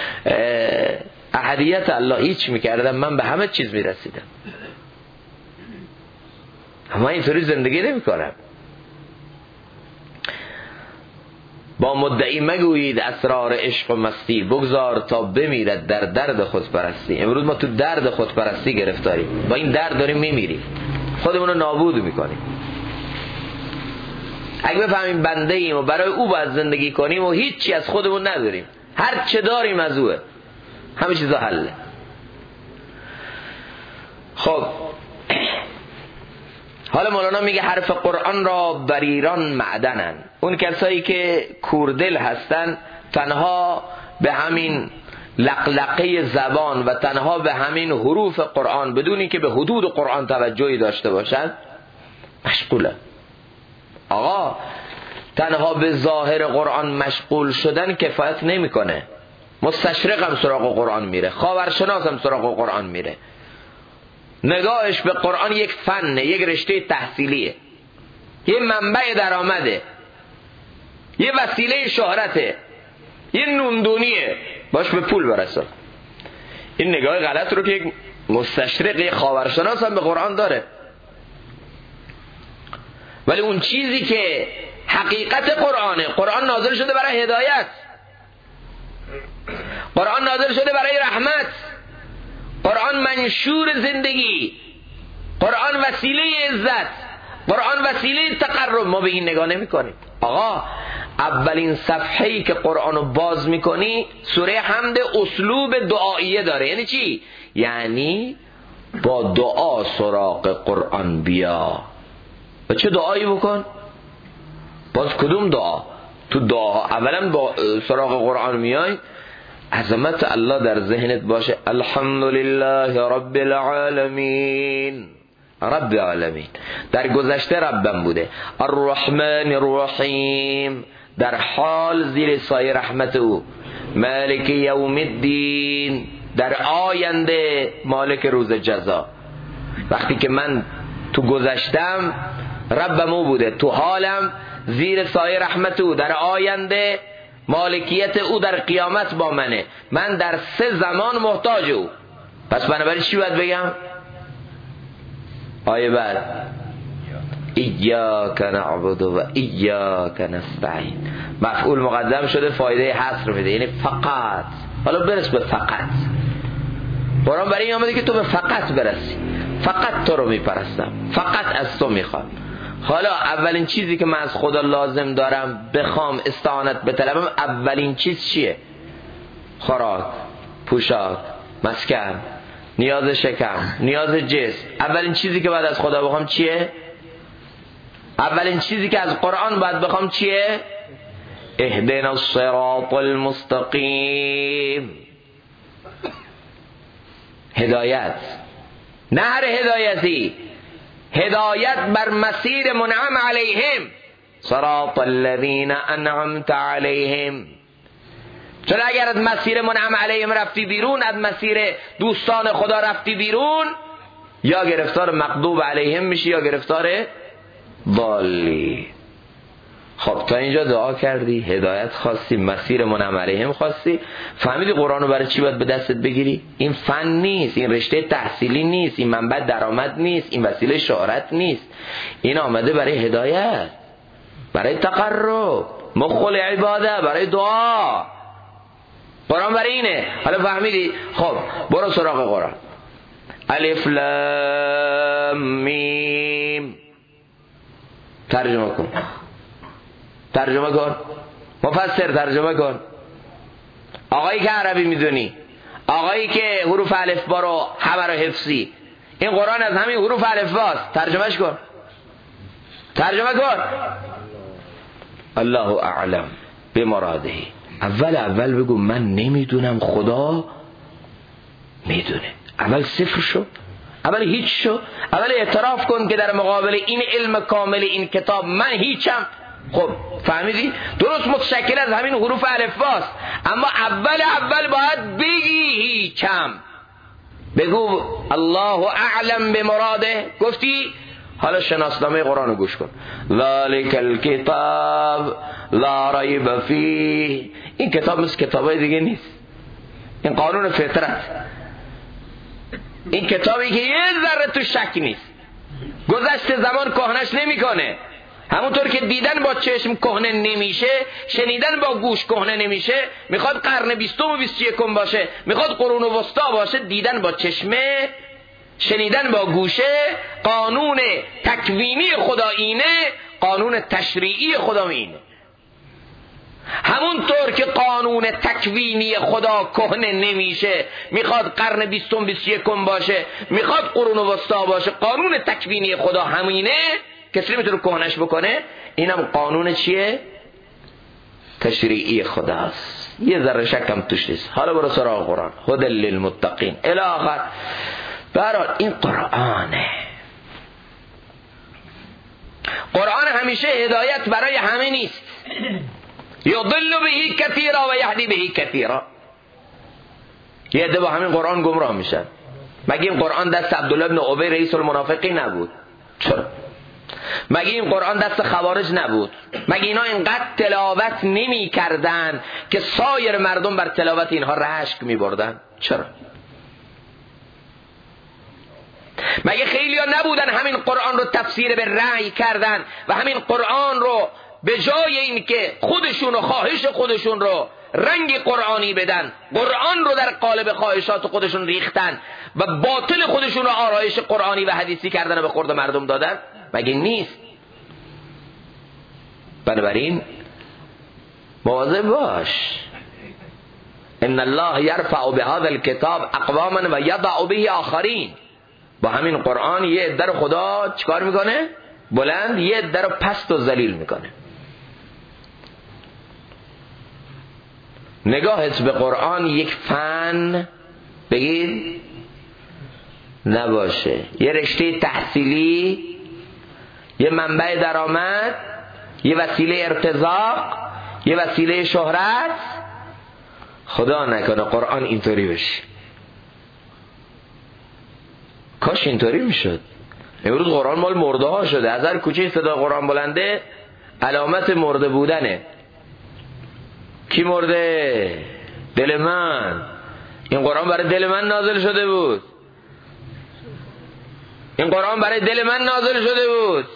احدیت الله هیچ میکردم، من به همه چیز میرسیدم. اما اینطوری زندگی نمیکنم. با مدعی مگویید اسرار عشق و مستی، بگذار تا بمیرد در درد خودپرستی. امروز ما تو درد خودپرستی گرفتاریم، با این درد داریم میمیریم، خودمون رو نابود میکنیم. اگه بفهمیم بنده ایم و برای او باید زندگی کنیم و هیچی از خودمون نداریم، هر چه داریم از اوه، همه چیزا حله. خب حالا مولانا میگه حرف قرآن را بر ایران معدنن. اون کسایی که کوردل هستن تنها به همین لقلقه زبان و تنها به همین حروف قرآن بدون اینکه به حدود قرآن توجهی داشته باشن مشغوله. آقا تنها به ظاهر قرآن مشغول شدن کفایت نمیکنه. مستشرق هم سراغ قرآن میره، خاورشناس هم سراغ قرآن میره. نگاهش به قرآن یک فنه، یک رشته تحصیلیه، یه منبع درآمده، یه وسیله شهرته، یه نوندونیه باش به پول برسه. این نگاه غلط رو که یک مستشرق، یک خاورشناس هم به قرآن داره. ولی اون چیزی که حقیقت قرآنه، قرآن نازل شده برای هدایت، قرآن نازل شده برای رحمت، قرآن منشور زندگی، قرآن وسیله عزت، قرآن وسیله تقرب. ما به این نگاه نمی کنیم. آقا اولین صفحه‌ای که قرآنو باز میکنی سوره حمد اسلوب دعاییه داره. یعنی چی؟ یعنی با دعا سراغ قرآن بیا. و چه دعایی بکن؟ باز کدوم دعا؟ تو دعا اولا با سراغ قرآن میای، عظمت الله در ذهنت باشه. الحمدلله رب العالمین، رب العالمین در گذشته ربم بوده. الرحمن الرحیم در حال زیر سایه رحمت او. مالک یوم الدین در آینده مالک روز جزا. وقتی که من تو گذشتم ربم او بوده، تو حالم زیر سایه رحمت او، در آینده مالکیت او در قیامت با منه. من در سه زمان محتاج او. پس بنابراین چی باید بگم؟ آیه بعد ایاک نعبد و ایاک نستعین، مفعول مقدم شده، فایده حصر میده، یعنی فقط. حالا برس به فقط. قرآن برای این آمده که تو به فقط برسی. فقط تو رو میپرستم، فقط از تو میخوام. حالا اولین چیزی که من از خدا لازم دارم بخوام استعانت بطلبم، اولین چیز چیه؟ خوراک، پوشاک، مسکن، نیاز شکم، نیاز جسم. اولین چیزی که باید از خدا بخوام چیه؟ اولین چیزی که از قرآن باید بخوام چیه؟ اهدنا الصراط المستقیم. هدایت، نه هر هدایتی، هدایت بر مسیر منعم علیهم، صراط الذین انعمت علیهم. چون اگر از مسیر منعم علیهم رفتی بیرون، از مسیر دوستان خدا رفتی بیرون، یا گرفتار مغضوب علیهم میشی یا گرفتار ضالی. خب تا اینجا دعا کردی، هدایت خواستی، مسیر منعم علیهم خواستی، فهمیدی قرآن رو برای چی باید به دستت بگیری؟ این فن نیست، این رشته تحصیلی نیست، این منبع درآمد نیست، این وسیله شهرت نیست. این آمده برای هدایت، برای تقرب، مخل عباده، برای دعا. قرآن برای اینه. حالا فهمیدی؟ خب برو سراغ قرآن. الف لام میم. ترجمه کن، ترجمه کن، مفسر ترجمه کن. آقایی که عربی میدونی، آقایی که حروف الفبا رو همه رو حفظی، این قرآن از همین حروف الفباست، ترجمهش کن، ترجمه کن. الله اعلم بمراده. اول بگو من نمیدونم، خدا میدونه. اول صفر شو، اول هیچ شو، اول اعتراف کن که در مقابل این علم کامل این کتاب من هیچم. خب فهمیدی؟ درست متشکل از همین حروف الفباست، اما اول باید بگی هیچم. بگو الله اعلم بمراده. گفتی؟ حالا شناسنامه قرآن رو گوش کن. ذالک الکتاب لا ریب فیه. این کتاب مثل کتابای دیگه نیست، این قانون فطرت، این کتابی که یه ذره تو شک نیست. گذشت زمان کهنش نمیکنه. همونطور که دیدن با چشم کهنه نمیشه، شنیدن با گوش کهنه نمیشه. میخواد قرن 20 و 21 باشه، میخواد قرون وسطا باشه، دیدن با چشمه، شنیدن با گوشه. قانون تکوینی خدا اینه، قانون تشریعی خدا اینه. همونطور که قانون تکوینی خدا کهنه نمیشه، میخواد قرن 20 و 21 باشه، میخواد قرون وسطا باشه، قانون تکوینی خدا همینه، کسی نمیتونه کهنش بکنه. اینم قانون چیه؟ تشریعی خداست، یه ذره شکم توش نیست. حالا برو سراغ قرآن. هدی للمتقین الی آخر. برای این قرآنه. قرآن همیشه هدایت برای همه نیست. یضل به کثیرا و یهدی به کثیرا. یه عده با همین قرآن گمراه میشن. مگه این قرآن دست عبدالله بن ابی رئیس المنافقین نبود؟ چرا؟ مگه این قرآن دست خوارج نبود؟ مگه اینا اینقدر تلاوت نمی کردن که سایر مردم بر تلاوت اینها رشک می بردن؟ چرا؟ مگه خیلی ها نبودن همین قرآن رو تفسیر به رأی کردن و همین قرآن رو به جای این که خودشون و خواهش خودشون رو رنگ قرآنی بدن، قرآن رو در قالب خواهشات خودشون ریختن و باطل خودشون رو آرایش قرآنی و حدیثی کردن و به خورد مردم دادن؟ مگه نیست؟ بنابراین مواظب باش. ان الله یرفع بهذا الكتاب اقواما و یضع به آخرین. با همین قرآن یه عده رو خدا چیکار میکنه؟ بلند، یه عده رو پست و ذلیل میکنه. نگاهت به قرآن یک فن بگید نباشه، یه رشته تحصیلی، یه منبع درآمد، یه وسیله ارتزاق، یه وسیله شهرت. خدا نکنه قرآن اینطوری بشه. کاش اینطوری میشد. امروز قرآن مال مرده ها شده. از هر کوچه صدا قرآن بلنده علامت مرده بودنه. کی مرده؟ دل من. این قرآن برای دل من نازل شده بود. این قرآن برای دل من نازل شده بود.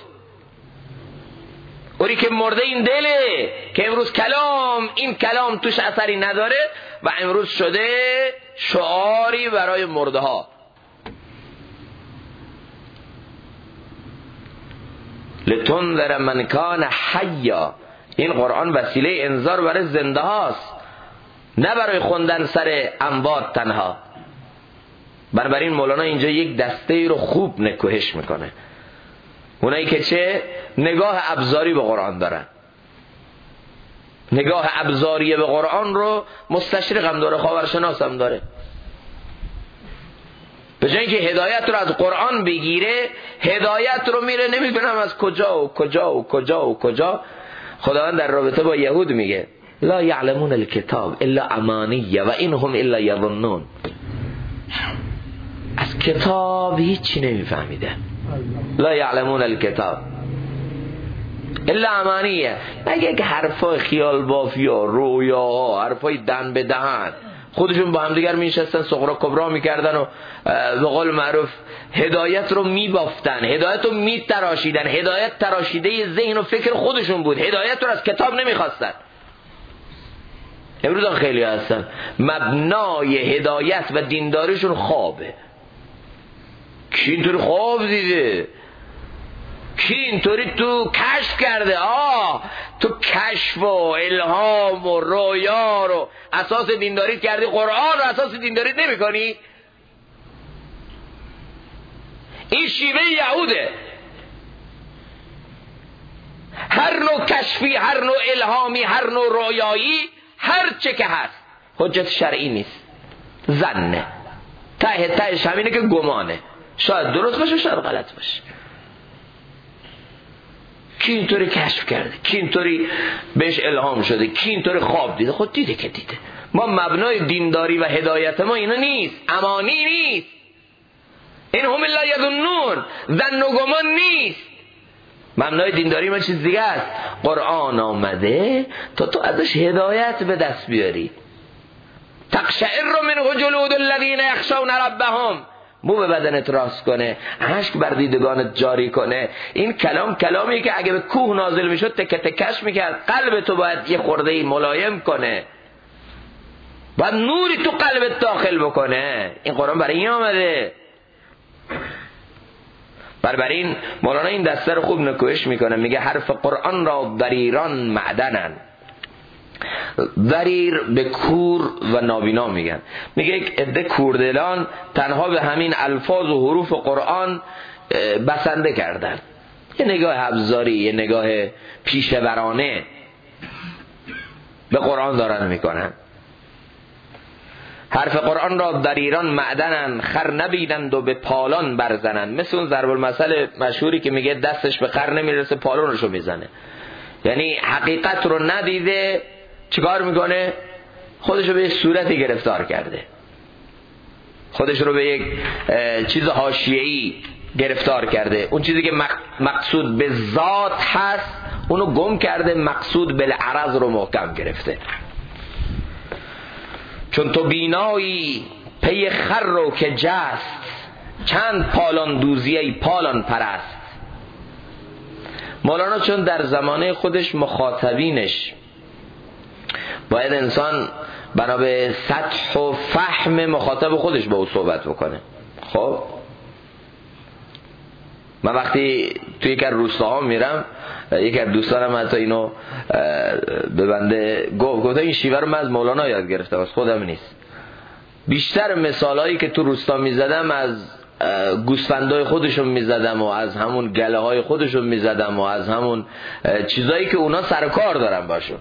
اوری که مرده این دله که امروز این کلام توش اثری نداره و امروز شده شعاری برای مرده ها. لتنذر من کان حیا. این قرآن وسیله انذار برای زنده هاست، نه برای خوندن سر اموات تنها. بنابراین مولانا اینجا یک دسته رو خوب نکوهش میکنه، اونایی که چه نگاه ابزاری به قرآن دارن. نگاه ابزاری به قرآن رو مستشرق هم داره، خاورشناس هم داره. به جای اینکه هدایت رو از قرآن بگیره، هدایت رو میره نمیدونم از کجا و کجا و کجا و کجا. خداوند در رابطه با یهود میگه لا یعلمون الکتاب الا امانیه و اینهم الا یظنون. از کتاب هیچی نمیفهمیده. لا یعلمون الکتاب الا امانیه، مگه که حرفای خیال بافی ها، رویاها، حرفای دن به دهن. خودشون با هم دیگر میشستن سغرا کبرا میکردن و به قول معروف هدایت رو میبافتن، هدایت رو میتراشیدن. هدایت تراشیده ذهن و فکر خودشون بود، هدایت رو از کتاب نمیخواستن. امروز خیلی هستن مبنای هدایت و دینداریشون خوابه. کی اینطوری خواب دیده؟ کی اینطوری تو کشف کرده؟ تو کشف و الهام و رویا رو اساس دینداریت کردی، قرآن رو اساس دینداریت نمی کنی؟ این شیوه یهوده. هر نوع کشفی، هر نوع الهامی، هر نوع رویایی، هر چه که هست حجت شرعی نیست، ظنه. تهش همینه که گمانه، شاید درست باشه شاید غلط باشه. کی اینطوری کشف کرده؟ کی اینطوری بهش الهام شده؟ کی اینطوری خواب دیده؟ خود دیده که دیده. ما مبنای دینداری و هدایت ما اینا نیست، امانی نیست. این هم الا یظنون، ظن و گمان نیست. مبنای دینداری ما چیز دیگه است. قرآن آمده تا تو ازش هدایت به دست بیاری. تقشعر منه جلود الذین یخشون ربهم، مو به بدنت راست کنه، اشک بر دیدگانت جاری کنه. این کلامی که اگه به کوه نازل میشد تکه تکش میکرد. قلب تو باید یه خورده ملایم کنه، باید نوری تو قلبت داخل بکنه. این قرآن برای این آمده. برای مولانا این دسته رو خوب نکوهش میکنه، میگه حرف قرآن را ضریران معدنن. ضریر به کور و نابینا میگن. میگه یک عده کوردلان تنها به همین الفاظ و حروف قرآن بسنده کردن. یه نگاه ابزاری، یه نگاه پیشورانه به قرآن دارن میکنن. حرف قرآن را ضریران معدنن، خر نبیدند و به پالان برزنن. مثل اون ضرب المثل مشهوری که میگه دستش به خر نمیرسه پالونشو میزنه. یعنی حقیقت رو ندیده، چیکار میکنه؟ خودشو به یک صورتی گرفتار کرده، خودش رو به یک چیز حاشیه‌ای گرفتار کرده. اون چیزی که مقصود به ذات هست اونو گم کرده، مقصود بالعرض رو محکم گرفته. چون تو بینایی پی خر رو که جست، چند پالان دوزی ای پالان پرست. مولانا چون در زمانه خودش مخاطبینش باید انسان بنا به سطح و فهم مخاطب خودش با او صحبت بکنه. خب من وقتی توی یک از روستاها میرم، یک از دوستانم حتی اینو به بنده گفت این شیوه رو من از مولانا یاد گرفتم، از خودم نیست. بیشتر مثالایی که تو روستا میزدم از گوسفندای خودشون میزدم و از همون گله های خودشون میزدم و از همون چیزایی که اونا سر کار دارن باشون،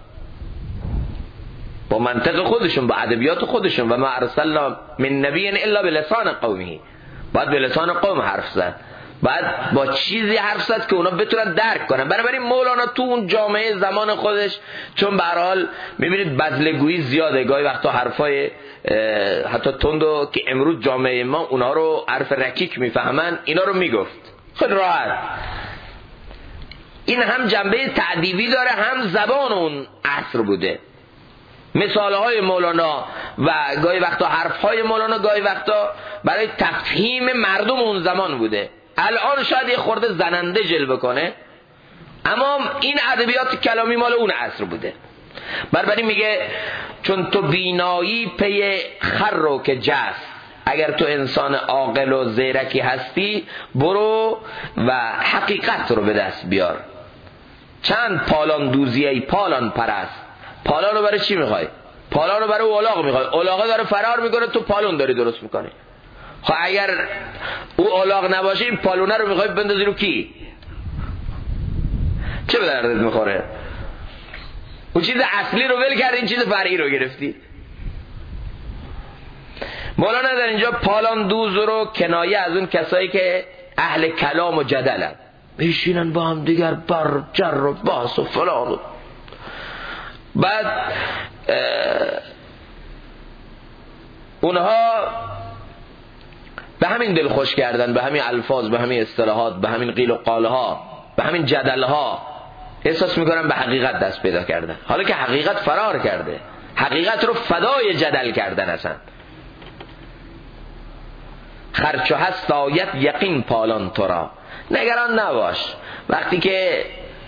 با منطق خودشون، با ادبیات خودشون. و ما ارسلنا من نبی الا بلسان قومه، باید به لسان قوم حرف زد، باید با چیزی حرف زد که اونا بتونن درک کنن. بنابراین مولانا تو اون جامعه زمان خودش، چون به هر حال میبینید بزلگویی زیاده، گاهی وقتا حرفای حتی تندو که امروز جامعه ما اونا رو حرف رکیک میفهمن، اینا رو میگفت خیلی راحت. این هم جنبه تعدیبی داره، هم زبان اون عصر بوده. مثالهای مولانا و گاهی وقتا حرفهای مولانا گاهی وقتا برای تفهیم مردم اون زمان بوده. الان شاید یه خورده زننده جلوه کنه، اما این ادبیات کلامی مال اون عصر بوده. بنابراین میگه چون تو بینایی پی خر رو که جست، اگر تو انسان عاقل و زیرکی هستی برو و حقیقت رو به دست بیار. چند پالان دوزی ای پالان پرست. پالان رو برای چی میخوای؟ پالان رو برای الاغ میخوای. الاغ داره فرار میکنه، تو پالون داری درست میکنی. خب اگر او الاغ نباشه این پالونه رو میخوای بندازی رو کی؟ چه به دردت میخوره؟ اون چیز اصلی رو ول کردی، این چیز فرعی رو گرفتی. مولانا در اینجا پالان دوز رو کنایه از اون کسایی که اهل کلام و جدلن، میشینن با هم دیگر بر جر و باس و فلان. بعد اونها به همین دل خوش کردن، به همین الفاظ، به همین اصطلاحات، به همین قیل و قالها، به همین جدلها احساس میکنن به حقیقت دست پیدا کردن، حالا که حقیقت فرار کرده. حقیقت رو فدای جدل کردن. اصلا خرچو هست آیت یقین پالان تو را. نگران نباش، وقتی که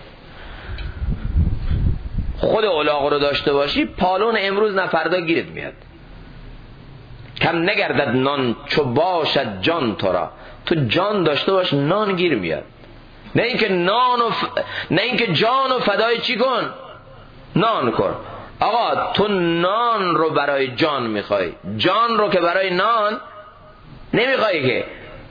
خود الاغ رو داشته باشی پالون امروز نه فردا گیرت میاد. کم نگردد نان چو باشد جان تو را. تو جان داشته باش نان گیر میاد. نه اینکه جان و فدای چی کن؟ نان کن. آقا تو نان رو برای جان میخوای، جان رو که برای نان نمیخوای که.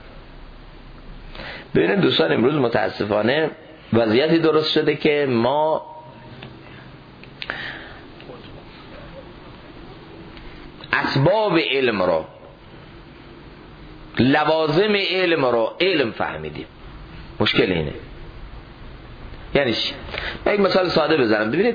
ببینید دوستان، امروز متاسفانه وضعیتی درست شده که ما اسباب علم رو، لوازم علم رو علم فهمیدیم. مشکل اینه. یعنی چی؟ یک مثال ساده بزنم. ببینید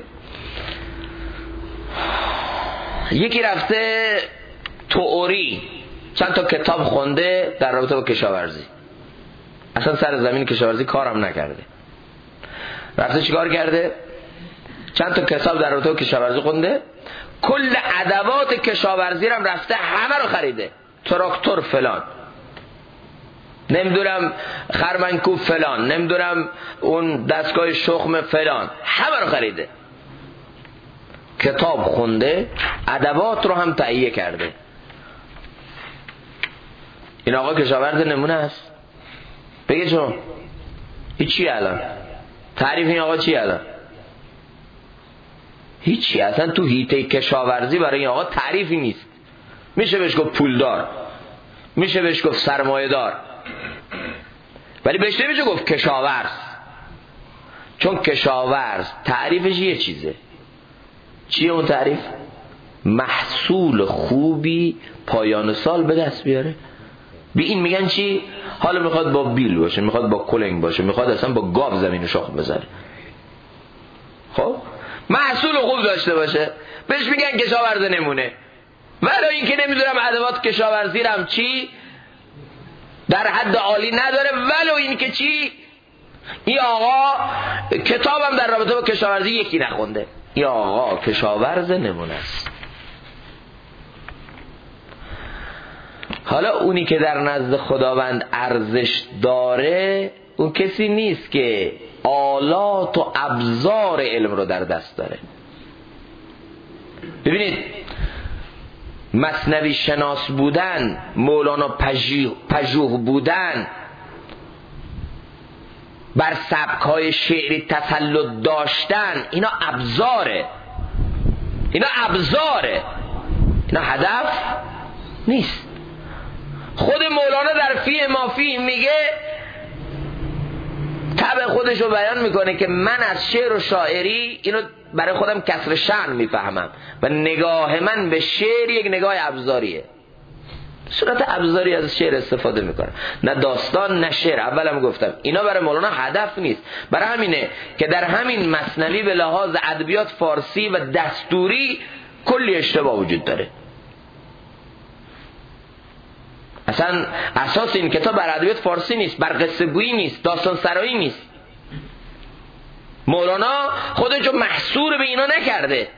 یکی رفته تئوری چند تا کتاب خونده در رابطه با کشاورزی، اصلا سر زمین کشاورزی کارم نکرده. رفته چیکار کرده؟ چند تا کتاب در رابطه با کشاورزی خونده، کل ادوات کشاورزی رو رفته همه رو خریده. تراکتور فلان، نمیدونم خرمنکوب فلان، نمیدونم اون دستگاه شخم فلان، همه رو خریده. کتاب خونده، ادوات رو هم تهیه کرده. این آقا کشاورز نمونه است. بگه چون هیچی الان تعریف این آقا چی الان؟ هیچی. اصلا تو حیطه کشاورزی برای این آقا تعریفی نیست. میشه بهش گفت پولدار، میشه بهش گفت سرمایه دار، ولی بهش نمیشه گفت کشاورز. چون کشاورز تعریفش یه چیزه. چیه اون تعریف؟ محصول خوبی پایان سال به دست بیاره. به این میگن چی؟ حالا میخواد با بیل باشه، میخواد با کلنگ باشه، میخواد اصلا با گاو زمینو شاخ بزنه. خب محصول خوب داشته باشه بهش میگن کشاورز نمونه. ولی این که نمیدونم ادوات کشاورزی رو هم چی در حد عالی نداره، ولو این که چی این آقا کتابم در رابطه با کشاورزی یکی نخونده. این آقا کشاورز نمونه است. حالا اونی که در نزد خداوند ارزش داره اون کسی نیست که آلات و ابزار علم رو در دست داره. ببینید مثنوی شناس بودن، مولانا پژوه بودن، بر سبک‌های شعری تسلط داشتن، اینا ابزاره، اینا هدف نیست. خود مولانا در فی ما فی میگه، طبع خودش رو بیان میکنه که من از شعر و شاعری اینو برای خودم کسر شأن میفهمم و نگاه من به شعر یک نگاه ابزاریه. صورت ابزاری از شعر استفاده میکنم، نه داستان نه شعر. اولم گفتم اینا برای مولانا هدف نیست. برای همینه که در همین مثنوی به لحاظ ادبیات فارسی و دستوری کلی اشتباه وجود داره. اصلا اساس این کتاب بر ادبیات فارسی نیست، بر قصه گویی نیست، داستان سرایی نیست. مولانا خودشو محصور به اینا نکرده،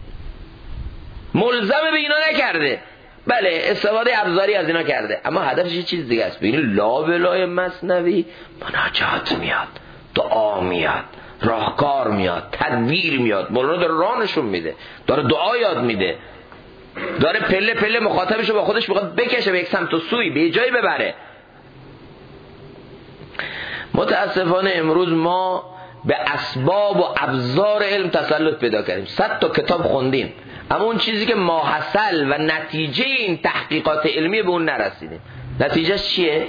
ملزم به اینا نکرده. بله استفاده ابزاری از اینا کرده، اما هدفش یه چیز دیگه است. ببینید لا بلای مثنوی مناجات میاد، دعا میاد، راهکار میاد، تدبیر میاد. مولانا داره راه نشون میده، داره دعا یاد میده. داره پله پله مخاطبشو با خودش میخواد بکشه به یک سمت و سوی، به جایی ببره. متاسفانه امروز ما به اسباب و ابزار علم تسلط پیدا کردیم. 100 تا کتاب خوندیم، اما اون چیزی که ماحصل و نتیجه این تحقیقات علمی به اون نرسیدیم. نتیجه چیه؟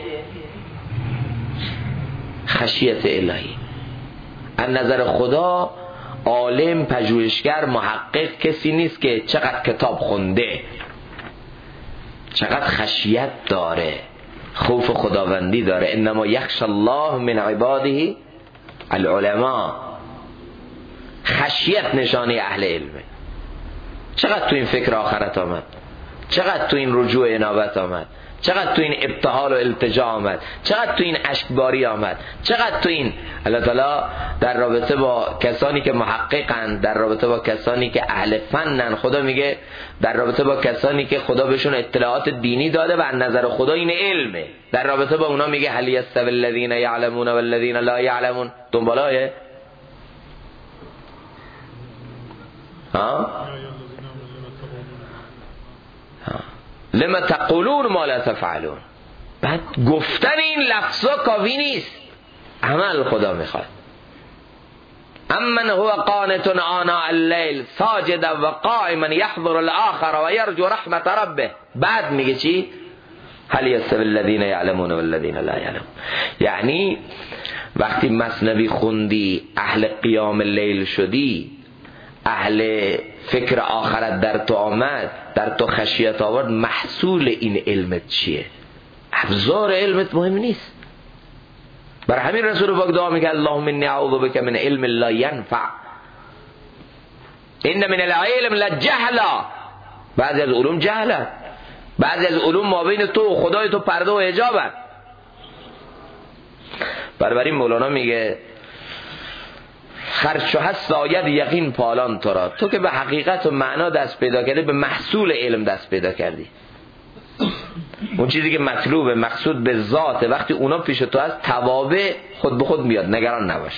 خشیت الهی. از نظر خدا عالم، پژوهشگر، محقق کسی نیست که چقدر کتاب خونده، چقدر خشیت داره، خوف خداوندی داره. انما یخشی الله من عباده العلماء. خشیت نشانه اهل علمه. چقدر تو این فکر آخرت آمد، چقدر تو این رجوع انابت آمد، چقدر تو این ابتهال و التجا آمد، چقدر تو این اشکباری آمد، چقدر تو این الله تعالی در رابطه با کسانی که محققن، در رابطه با کسانی که اهل فنن، خدا میگه در رابطه با کسانی که خدا بهشون اطلاعات دینی داده و از نظر خدا این علمه، در رابطه با اونا میگه هل یستوی الذین یعلمون والذین لا یعلمون. دنبالایه لما تقولون ما لا تفعلون. بعد گفتن این لفظا کافی نیست، عمل خدا میخواد. امن هو قانت آناء اللیل ساجدا و قائما یحذر الاخر و یرجو رحمت ربه. بعد میگه چی؟ هل یستوی الذین یعلمون والذین لا یعلمون. یعنی وقتی مثنوی خوندی، اهل قیام اللیل شدی، اهل فکر آخرت در تو آمد، در تو خشیت آورد، محصول این علمت چیه؟ ابزار علمت مهم نیست. برای همین رسول پاک دعا میگه اللهم انی اعوذ بک من علم لا ینفع ان من العلم لجهلا. بعضی از علوم جهله، بعضی از علوم ما بین تو و خدای تو پرده و حجابه. برای مولانا میگه خرچو هست آید یقین پالان تو را. تو که به حقیقت و معنا دست پیدا کردی، به محصول علم دست پیدا کردی. اون چیزی که مطلوبه، مقصود به ذات، وقتی اونا پیش تو هست، توابع خود به خود میاد، نگران نباش.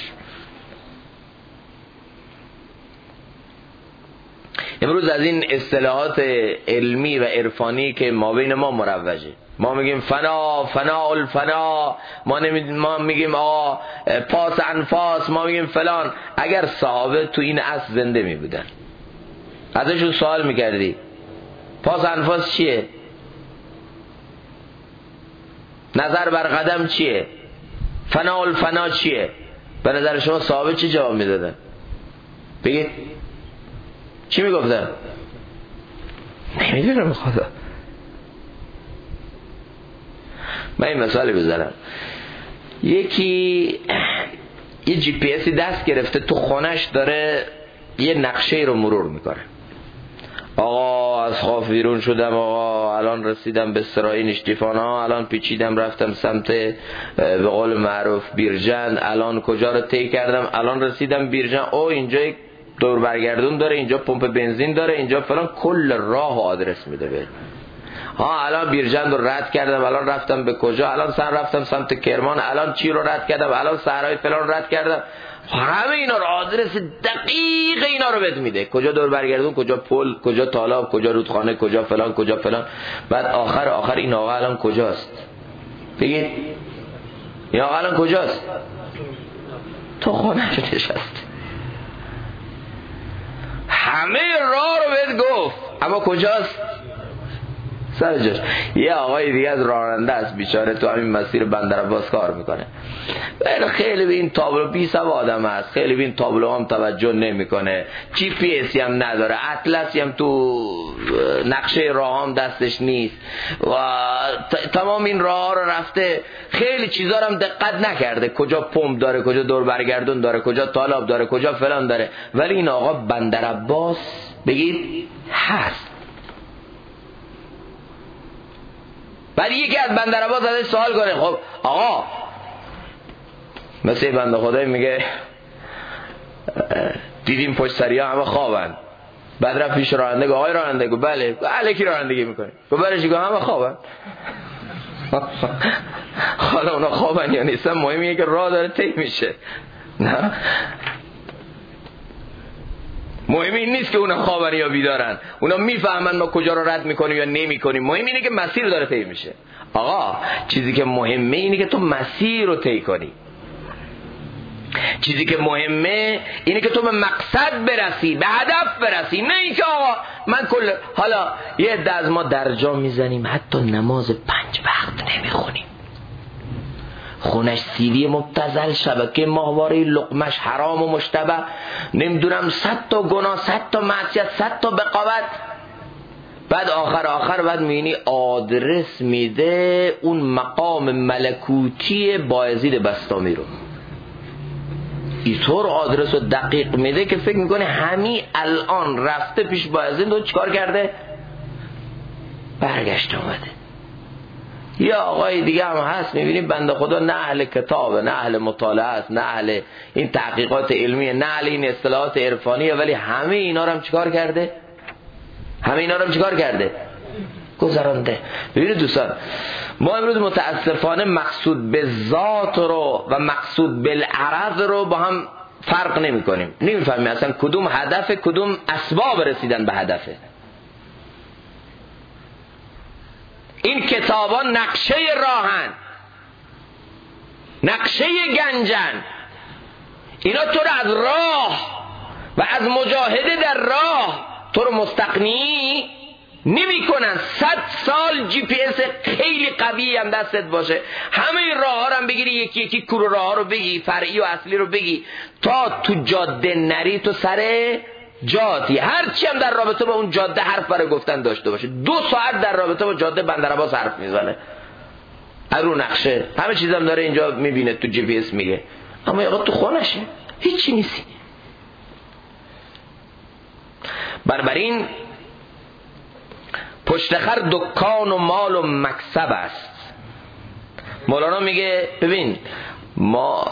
امروز از این اصطلاحات علمی و عرفانی که ما بین ما مروجه، ما میگیم فنا، فنا الفنا، ما میگیم آقا پاس انفاس، ما میگیم فلان. اگر صحابه تو این اصل زنده میبودن، ازشون سوال میکردی پاس انفاس چیه؟ نظر بر قدم چیه؟ فنا الفنا چیه؟ به نظر شما صحابه چی جواب میدادن؟ بگید چی میگفتن؟ نمیدونم خدا. من این مثالی بزنم. یکی یه جی پی اسی دست گرفته تو خونش، داره یه نقشه رو مرور میکنه. آقا از خواب بیرون شدم، آقا الان رسیدم به سرای نشتیفانا، الان پیچیدم رفتم سمت به قول معروف بیرجند، الان کجا رو طی کردم، الان رسیدم بیرجند، او اینجا دور برگردون داره، اینجا پمپ بنزین داره، اینجا فلان، کل راه و آدرس میده به. الان بیرجند رو رد کردم، الان رفتم به کجا، الان رفتم سمت کرمان، الان چی رو رد کردم، الان صحرای فلان رد کردم. همه اینا رو، آدرس دقیق اینا رو بهت میده، کجا دور برگردون، کجا پل، کجا تالاب، کجا رودخانه، کجا فلان، کجا فلان. بعد آخر این آقا الان کجاست؟ بگید این آقا الان کجاست؟ تو خونه نشسته، همه راه رو بهت گفت، اما کجاست؟ سر جاش. یه آقای دیگه از راننده است بیچاره، تو همین مسیر بندرعباس کار میکنه. خیلی به این تابلو بی سواد آدم است، خیلی به این تابلو هم توجه نمیکنه، جی پی اسی هم نداره، اطلسی هم تو نقشه راه هم دستش نیست و تمام این راه رو رفته، خیلی چیزا رو هم دقت نکرده، کجا پمپ داره، کجا دور برگردون داره، کجا تالاب داره، کجا فلان داره. ولی این آقا بندرعباس بگید هست. بعد یکی از بندرعباس ازش سوال کنه، خب آقا مثل بنده خدای میگه دیدیم پشت سریا همه خوابن. بعد رفت پیش راننده، گفت آقای راننده، گفت بله. گفت الکی رانندگی میکنی؟ گفت برش، گفت همه خوابن. حالا اونا خوابن یا نیستن، مهمیه که راه داره طی میشه. نه مهم این نیست که اونا خوابن یا بیدارن، اونا میفهمن ما کجا رو رد میکنیم یا نمیکنیم. مهم اینه که مسیر داره طی میشه. آقا چیزی که مهمه اینه که تو مسیر رو طی کنی. چیزی که مهمه اینه که تو به مقصد برسی، به هدف برسی، نه اینکه آقا من حالا یه عده از ما درجا میزنیم حتی نماز 5 وقت نمیخونیم، خونش سیدی مبتذل، شبکه ماهواره لقمش حرام و مشتبه، نمیدونم 100 تا گناه، 100 تا معصیت، 100 تا بقاوت. بعد آخر بعد میبینی آدرس میده اون مقام ملکوتی بایزید بستامی رو، اینطور آدرس رو دقیق میده که فکر میکنه همین الان رفته پیش بایزید و چیکار کرده؟ برگشت اومده. یا آقای دیگه هم هست میبینیم بنده خدا نه اهل کتابه، نه اهل مطالعه است، نه اهل این تحقیقات علمیه، نه اهل این اصطلاحات عرفانیه، ولی همه اینا رو هم چیکار کرده؟ گذرانده. ببینید دوستان، ما امروز متاسفانه مقصود به ذات رو و مقصود بالعرض رو با هم فرق نمی کنیم، نمیفهمیم اصلا کدوم هدف، کدوم اسباب رسیدن به هدفه. این کتابان نقشه راهن، نقشه گنجن، اینا تو رو از راه و از مجاهده در راه تو رو مستقنی نمی کنن. 100 سال جی پی اس خیلی قوی هم دستت باشه، همه این راه ها رو هم بگیری، یکی یکی کور راه ها رو بگی، فرعی و اصلی رو بگی، تا تو جاده نری تو سر جاتی. هرچی هم در رابطه با اون جاده حرف برای گفتن داشته باشه، 2 ساعت در رابطه با جاده بندرعباس حرف میزنه، رو نقشه همه چیزم داره اینجا میبینه، تو جی پی اس میگه، اما آقا تو خونشه هیچی نیستی. بنابراین پشتخر دکان و مال و مکسب است. مولانا میگه ببین ما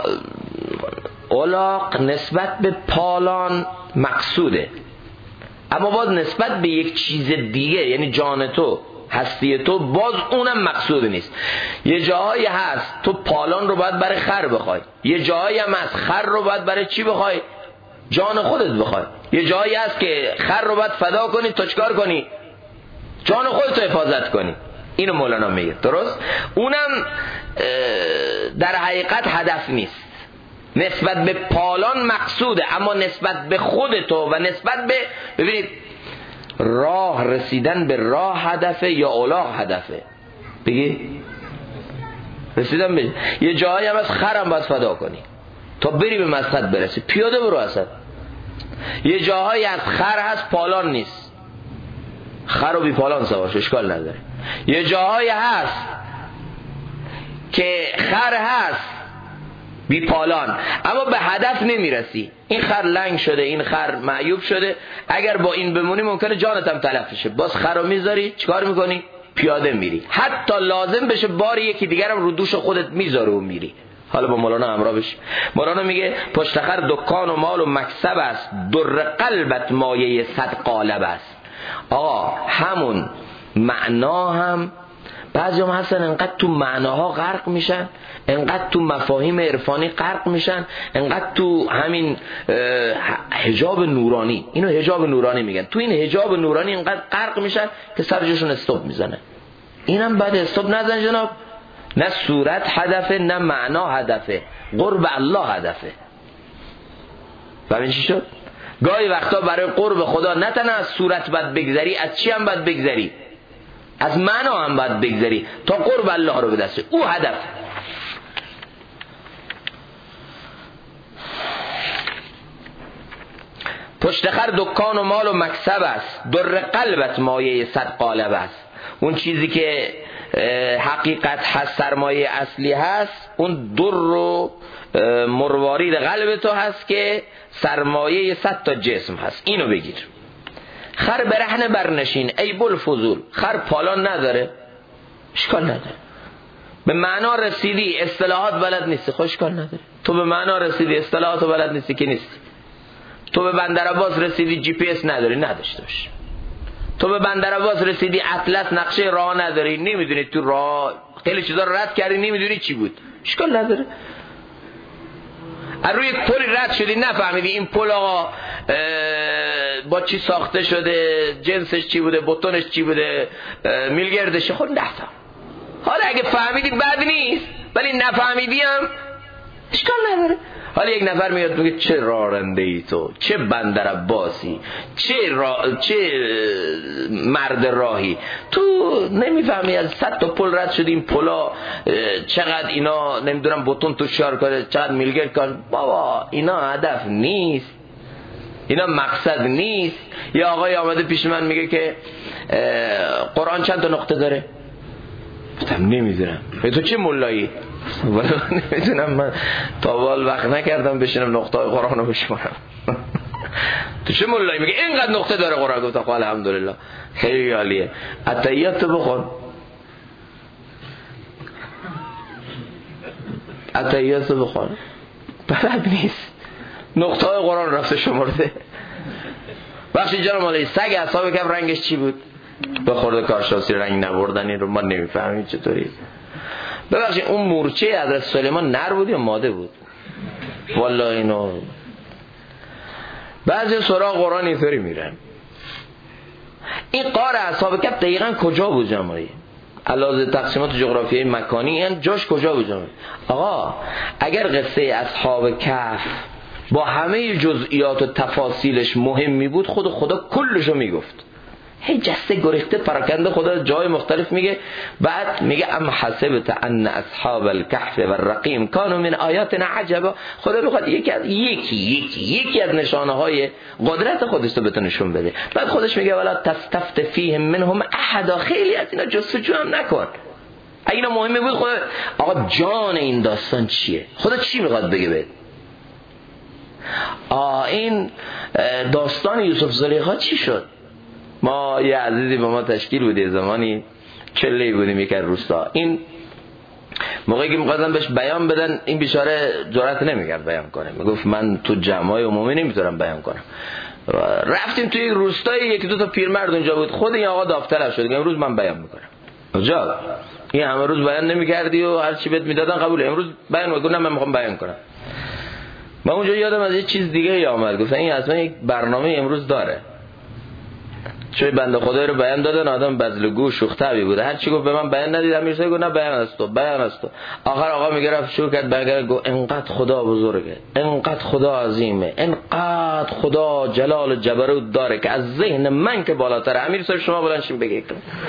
الاغ نسبت به پالان مقصوده، اما باز نسبت به یک چیز دیگه، یعنی جان تو، هستی تو، باز اونم مقصود نیست. یه جاهایی هست تو پالان رو باید برای خر بخوای، یه جاهایی هم هست خر رو باید برای چی بخوای؟ جان خودت بخوای. یه جایی هست که خر رو باید فدا کنی تا چکار کنی؟ جان خودت رو حفاظت کنی. اینو مولانا میگه، درست؟ اونم در حقیقت هدف نیست. نسبت به پالان مقصوده، اما نسبت به خودتو و نسبت به، ببینید راه رسیدن به راه هدفه یا الاغ هدفه؟ بگی رسیدن به یه جایی هم از خرم باید فدا کنی تا بری به مقصد برسی، پیاده برو اصلا. یه جاهایی از خر هست پالان نیست، خر و بی پالان سواش اشکال نداره. یه جاهایی هست که خر هست بی پالان اما به هدف نمیرسی، این خر لنگ شده، این خر معیوب شده، اگر با این بمونی ممکنه جانت هم تلف شه، باز خر رو میذاری چیکار میکنی؟ پیاده میری، حتی لازم بشه بار یکی دیگرم رو دوش خودت میذاره و میری. حالا با مولانا همراه بشی. مولانا میگه پشتخر دکان و مال و مکسب است، در قلبت مایه 100 قالب است. آقا همون معنا هم بعضی هم هستن انقدر تو معناها غرق میشن، انقدر تو مفاهیم عرفانی غرق میشن، انقدر تو همین حجاب نورانی، اینو حجاب نورانی میگن، تو این حجاب نورانی انقدر غرق میشن که سرجشون استوب میزنه. اینم بعد استوب نزن جناب، نه صورت هدفه نه معنا هدفه، قرب الله هدفه. ببین چی شد؟ گاهی وقتا برای قرب خدا نه تنها از صورت باید بگذری، از چی هم باید بگذری؟ از معنا هم باید بگذری تا قرب الله رو به دست، او هدف. پشتخر دکان و مال و مکسب است، در قلبت مایه 100 قالب است. اون چیزی که حقیقت هست، سرمایه اصلی هست، اون در و مروارید قلب تو هست که سرمایه 100 تا جسم هست. اینو بگیر. خر برهنه برنشین ای بلفضول، خر پالان نداره اشکال نداره، به معنا رسیدی اصطلاحات بلد نیستی اشکال نداره، تو به معنا رسیدی اصطلاحات بلد نیستی که نیستی، تو به بندرعباس رسیدی جی پی اس نداری نداشته باش، تو به بندرعباس رسیدی اطلس نقشه راه نداری، نمیدونی تو راه خیلی چیزا رو رد کردی نمیدونی چی بود اشکال نداره. از روی پل رد شدی نفهمیدی این پل آقا با چی ساخته شده، جنسش چی بوده، بطنش چی بوده، میلگردش، خود نفهم. حالا اگه فهمیدی بد نیست، ولی نفهمیدی هم اشکال نداره. حالا یک نفر میاد میگه چه راننده ای تو، چه بندر عباسی، چه مرد راهی، تو نمیفهمی از 100 تا پل رد شدی، این پلا چقدر اینا نمیدونم بطن تو شار کنه، چقدر میلگرد کن. بابا اینا هدف نیست، اینا مقصد نیست. یه آقای آمده پیش من میگه که قرآن چند تا نقطه داره؟ گفتم نمیدونم. تو چه مولایی؟ نمیدونم، من تا وال وقت نکردم بشینم نقطه های قرآن رو بشمارم. تو چه مولایی؟ میگه اینقدر نقطه داره قرآن. گفتم خب الحمدلله، خیلی عالیه. اتحیات تو بخون، اتحیات تو بخون، بلد نیست، نقطه های قرآن رفته شمرده. بخشی جانم علی سگ اصحاب کف رنگش چی بود؟ بخورده کارشناسی رنگ نبردن، این رو ما نمیفهمیم چطوری. ببخشید اون مورچه حضرت سلیمان نر بود یا ماده بود؟ والله اینو بعضی سراغ قرآن اینطوری میرن. این غار اصحاب کف دقیقاً کجا بود جمعی؟ علاوه تقسیمات جغرافیایی مکانی، این جاش کجا بود جمعی؟ آقا اگر قصه اصحاب کف با همه جزئیات و تفاصیلش مهم می بود، خدا کلشو میگفت. هی جسته گریخته پراکنده خدا جای مختلف میگه. بعد میگه ام حسبت ان اصحاب الكهف والرقیم كانوا من آیاتنا عجبا. خدا میخواد یکی از نشانه های قدرت خودش رو بهتون نشون بده. بعد خودش میگه ولا تستفت فیهم منهم احد. خیلی از اینا جستجو هم نکن. اگه اینا مهمه بود خدا. آقا جان این داستان چیه؟ خدا چی میخواد بگه بهت؟ این داستان یوسف زلیخا چی شد؟ ما یه عزیزی با ما تشکیل بودی زمانی، چله‌ای بودیم یک از روستا. این موقعی که می‌خواستن بهش بیان بدن، این بیچاره جرأت نمی‌کرد بیان کنه. میگفت من تو جمع‌های عمومی نمیتونم بیان کنم. رفتیم توی یک روستای، یکی دو تا پیرمرد اونجا بود. خود این آقا داوطلب شد، امروز من بیان می‌کنم. اونجا این همه روز بیان نمی‌کردی و هر چی بهت میدادن قبول، امروز بیان می‌کنم، من می‌خوام بیان کنم. من اونجا یادم از یه چیز دیگه اومد، گفتن این اصلا یک برنامه امروز داره. چون بنده خدای رو بیان دادن، آدم بزلگو شوخ طبعی بوده، هر چی گفت به من بیان ندید، امیر صاحب گفت نه بیان است تو. آخر آقا میگرفت شروع کرد بیان، گفت انقدر خدا بزرگه، انقدر خدا عظیمه، انقدر خدا جلال و جبروت داره که از ذهن من که بالاتره. امیر صاحب شما بلند شین بگید.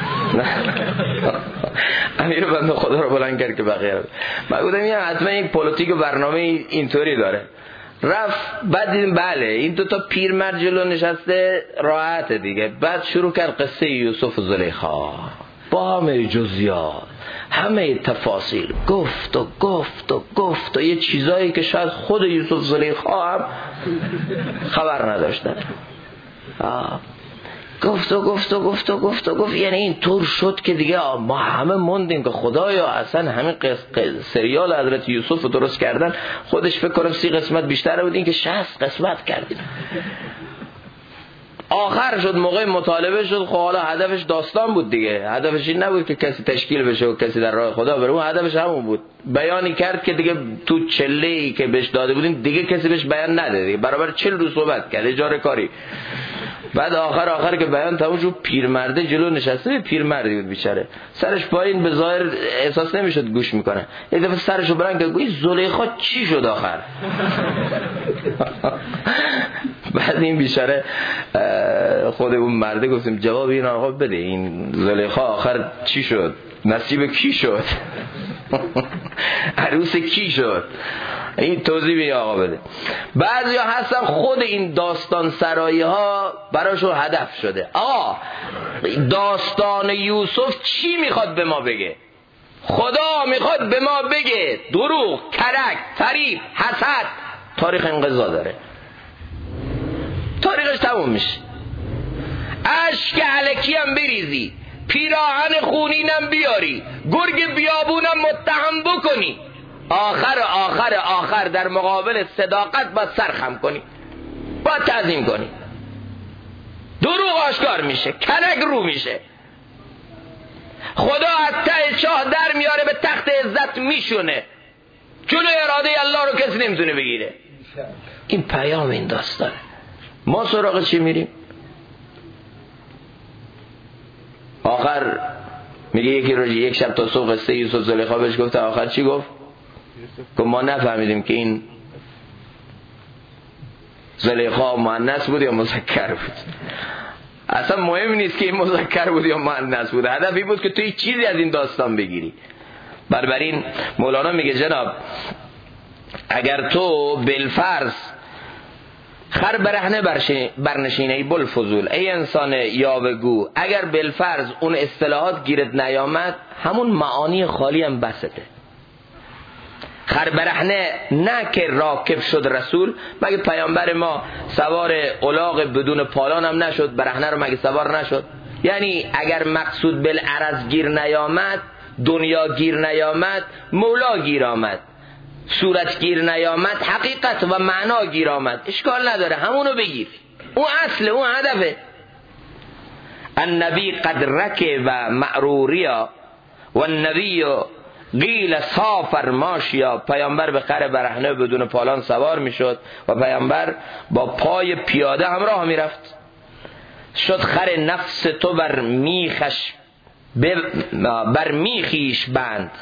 امیر بنده خدا رو بلند کرد که بقیه رو. من گفتم این حتما یک پلیتیک و برنامه اینطوری داره. رفت بعد دیدیم بله این دو تا پیرمرد جلو نشسته، راحت دیگه. بعد شروع کرد قصه یوسف و زلیخا با همه جزئیات، همه تفاصیل، گفت و یه چیزایی که شاید خود یوسف و زلیخا هم خبر نداشتن. گفت یعنی این طور شد که دیگه ما همه موندیم که خدایا اصلا همین سریال حضرت یوسف رو درست کردن، خودش فکر کنم 30 قسمت بیشتر بود، این که 60 قسمت کردیم. آخر شد موقع مطالبه شد، خب حالا هدفش داستان بود دیگه، هدفش این نبود که کسی تشکیل بشه و کسی در راه خدا بره، اون هدفش همون بود. بیانی کرد که دیگه تو چله‌ای که بهش داده بودیم دیگه کسی بهش بیان نده دیگه، برابر 40 روز صحبت کرد، اجاره کاری. بعد آخر که بیان تموم شد، پیرمرده جلو نشسته، پیرمردی بود بیچاره، سرش پایین، به ظاهر احساس نمیشد گوش میکنه. یک دفعه سرشو بلند کرد، گوی زلیخا چی شد آخر؟ بعد این بیچاره خود اون مرده گفتیم جواب این آقا بده، این زلیخا آخر چی شد؟ نصیب کی شد؟ عروس کی شد؟ این توضیح به آقا بده. بعضی ها هستن خود این داستان سرایی ها براشون هدف شده. آقا داستان یوسف چی میخواد به ما بگه؟ خدا میخواد به ما بگه دروغ، کرک، تعریف، حسد، تاریخ انقضا داره، تاریخش تموم میشه. اشک الکی هم بریزی، پیراهن خونینم بیاری، گرگ بیابونم متهم بکنی، آخر در مقابل صداقت باید سرخم کنی، باید تعظیم کنی. دروغ آشکار میشه، کنک رو میشه. خدا از ته چاه در میاره، به تخت عزت میشونه. جلوی اراده الله رو کسی نمیتونه بگیره. این پیام این داستانه. ما سراغ چی میریم؟ آخر میگه یکی رو یک شب تا صبح قصه یوسف زلیخا بهش گفت، آخر چی گفت؟ که ما نفهمیدیم که این زلیخا مؤنث بود یا مذکر بود. اصلا مهم نیست که این مذکر بود یا مؤنث بود، هدف این بود که تو چیزی از این داستان بگیری. بنابراین مولانا میگه جناب اگر تو بالفرض خر برهنه برنشینه ای بلفضول، ای انسان یاوه‌گو، اگر بالفرض اون اصطلاحات گیرت نیامد همون معانی خالی هم بسته. خر برهنه نه که راکب شد رسول، مگه پیامبر ما سوار الاغ بدون پالان هم نشد؟ برهنه رو مگه سوار نشد؟ یعنی اگر مقصود بالعرض گیر نیامد، دنیا گیر نیامد، مولا گیر آمد، صورت گیر نیامد، حقیقت و معنا گیر آمد، اشکال نداره، همونو بگیر، اون اصل، اون هدفه. النبی قد رکب و معروریا و النبی قیل سافر ماشیا، پیامبر به خر برهنه بدون پالان سوار میشد و پیامبر با پای پیاده همراه میرفت. شد خر نفس تو بر میخیش بند،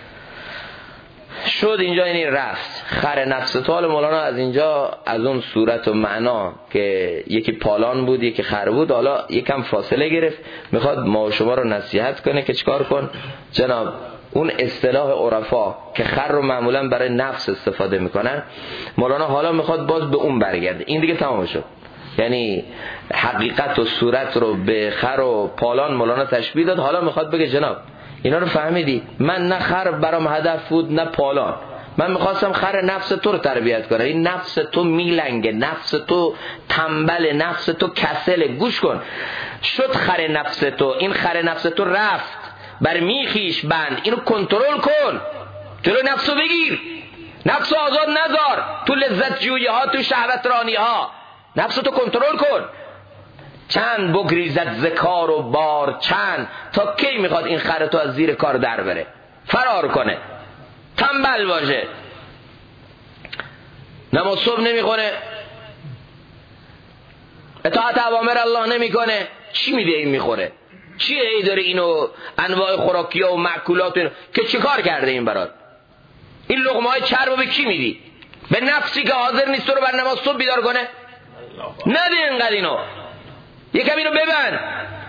شد اینجا یعنی رفت. خر نفس تو، حال مولانا از اینجا از اون صورت و معنا که یکی پالان بود یکی خر بود حالا یکم فاصله گرفت، میخواد ما و شما رو نصیحت کنه که چکار کن جناب. اون اصطلاح عرفا که خر رو معمولا برای نفس استفاده میکنن، مولانا حالا میخواد باز به اون برگرده. این دیگه تمام شد، یعنی حقیقت و صورت رو به خر و پالان مولانا تشبیه داد. حالا میخواد بگه جناب اینا رو فهمیدی، من نه خر برام هدف بود نه پالان، من میخواستم خر نفس تو رو تربیت کنم. این نفس تو میلنگه، نفس تو تنبل، نفس تو کسله. گوش کن، شد خر نفس تو، این خر نفس تو رفت بر میخیش بند، اینو کنترل کن، جلو نفسو بگیر، نفسو آزاد نذار تو لذت جویی ها، تو شهوت رانی ها، نفسو تو کنترل کن. چند بگریزد ز کار و بار چند، تا کی میخواد این خر تو از زیر کار در بره، فرار کنه، تنبل باشه، نماز صبح نمیخونه، اطاعت اوامر الله نمیکنه، چی میده این میخوره؟ چیه ای داره اینو انواع خوراکی ها و معکولات اینو که چی کار کرده این برات؟ این لقمه های چرب به کی میدی؟ به نفسی که حاضر نیست تو رو بر نماز صبح بیدار کنه؟ نده اینقدر اینو، یکم اینو ببند.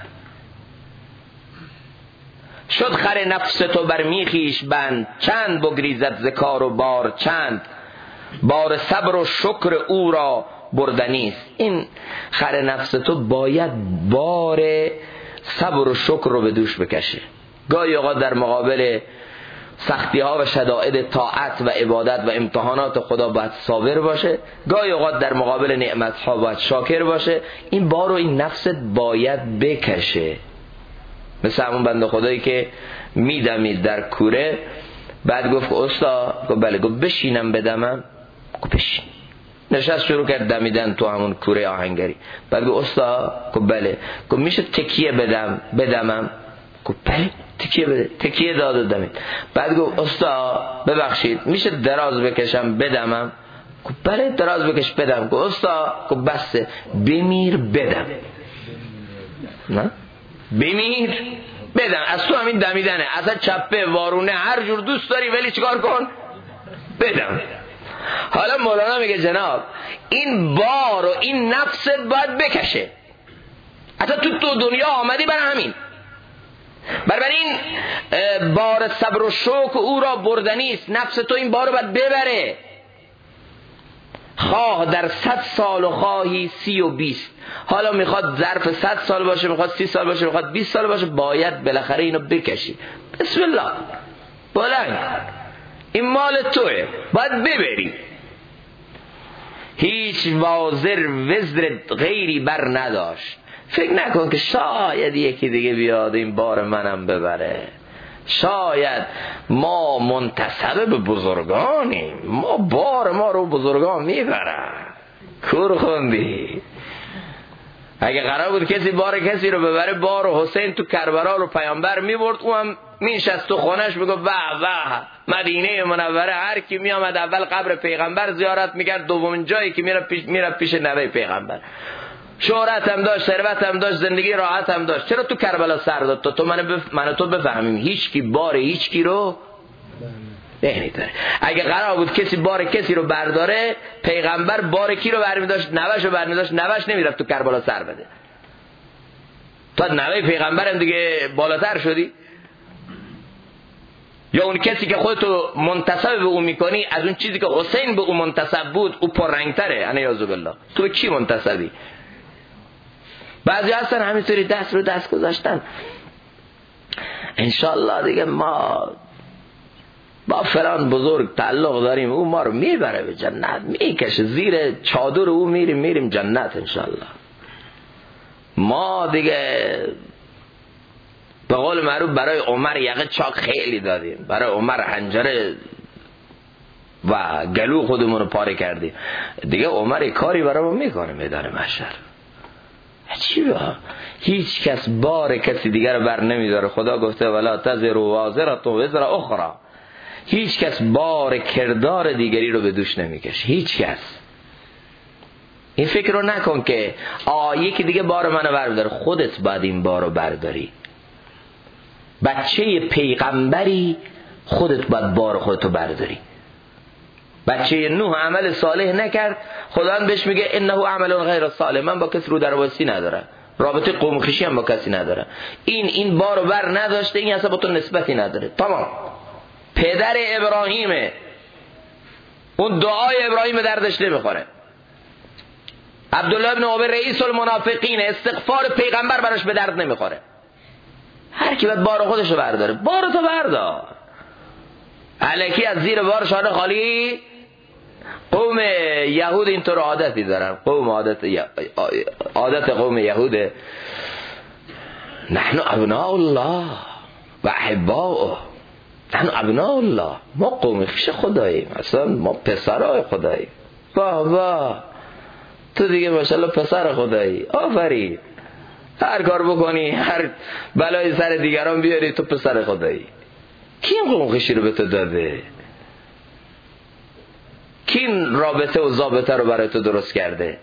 شد خر نفس تو بر میخیش بند، چند بگریزد ز کار و بار چند، بار صبر و شکر او را بردنیست. این خر نفس تو باید بار صبر و شکر رو به دوش بکشه. گاهی اوقات در مقابل سختی ها و شدائد طاعت و عبادت و امتحانات خدا باید صابر باشه، گاهی اوقات در مقابل نعمت ها باید شاکر باشه. این بار رو این نفست باید بکشه. مثل همون بنده خدایی که میدمید در کوره، بعد گفت استا، گفت بله، گفت بشینم بدمم، گفت بشین. نشست شروع کرد دمیدن تو همون کوره آهنگری. بعد گفت استا، گفت بله، گفت میشه تکیه بدمم، گفت بله تکیه بده. تکیه داد و دمید. بعد گفت استا ببخشید میشه دراز بکشم بدمم، گفت بله دراز بکش بدم. گفت استا، گفت بسه، بمیر بدم. نه بمیر بدم، از تو همین دمیدنه، اصلا چپه وارونه هر جور دوست داری ولی چیکار کن بدم. حالا مولانا میگه جناب این بار و این نفست باید بکشه. اصلا تو دنیا آمدی برای همین، برای این بار صبر و شوق او را بردنیست. نفس تو این بار رو باید ببره، خواه در 100 سال و خواهی 30 و 20. حالا میخواد ظرف 100 سال باشه، میخواد 30 سال باشه، میخواد 20 سال باشه، باید بالاخره اینو بکشی. بسم الله بلند، این مال توه، باید ببری. هیچ وازر وزر غیری بر نداشت. فکر نکن که شاید یکی دیگه بیاد این بار منم ببره، شاید ما منتسب به بزرگانیم، ما بار ما رو بزرگان میبرن. کور خوندی؟ اگه قرار بود کسی بار کسی رو ببره، بار حسین تو کربلا رو پیامبر میبرد، او هم میشست تو خونش میگه واه واه مدینه منوره. هر کی میامد اول قبر پیغمبر زیارت میکرد، دومین جایی که میره پیش نوه پیغمبر. شهرت هم داشت، ثروت هم داشت، زندگی راحت هم داشت. چرا تو کربلا سر داد؟ تو من تو بفهمیم هیچ کی بار هیچ کی رو نمیداره. اگه قرار بود کسی بار کسی رو برداره، پیغمبر بار کی رو برمی‌داشت؟ نوش رو برمی‌داشت. نوش نمیرفت تو کربلا سر بده. تو نوه پیغمبرم دیگه بالاتر شدی؟ یا اون کسی که خودتو منتسب به اون میکنی از اون چیزی که حسین به اون منتسب بود او پررنگتره؟ انیاذ بالله. تو به کی منتسبی؟ بعضی هستن همینطوری دست رو دست گذاشتن، انشالله دیگه ما با فلان بزرگ تعلق داریم، او ما رو میبره به جنت، میکشه زیر چادر او، میریم جنت انشالله. ما دیگه به قول معروف برای عمر یقه چاک خیلی دادیم، برای عمر حنجره و گلو خودمون رو پاره کردیم، دیگه عمر کاری برای ما میکنه میدان محشر. عجیبه، هیچ کس بار کسی دیگر رو بر نمیداره. خدا گفته ولا تزر وازرة وزر اخرى، هیچ کس بار کردار دیگری رو به دوش نمیکشه، هیچ کس. این فکر رو نکن که یکی دیگه بار منو برداره، خودت باید این بار رو برداری. بچه پیغمبری خودت باید بار خودتو برداری. بچه نوح عمل صالح نکرد، خدا بهش میگه انه عمل غیر صالح، من با کسی رو درواسی ندارم، رابطه قوم خویشی هم با کسی ندارم. این بارو بر نداشته، این اصلا با تو نسبتی نداره. تمام. پدر ابراهیمه، اون دعای ابراهیم دردش نمیخوره. عبدالله ابن ابی رئیس المنافقین، استغفار پیغمبر براش به درد نمیخوره. هر کی باید بار خودشو برداره، بارتو بردار. الکی از زیر بار شانه خالی. قوم یهود اینطور عادتی دارن، عادت قوم یهود، نحن ابناء الله و احباؤه، نحن ابناء الله، ما قوم خویش خداییم، اصلا ما پسرای خداییم. واه تو دیگه ماشاءالله پسر خدایی، آفرین، هر کار بکنی، هر بلای سر دیگران بیاری، تو پسر خدایی. کی این قوم خویشی رو به تو داده؟ کی این رابطه و ضابطه رو برای تو درست کرده؟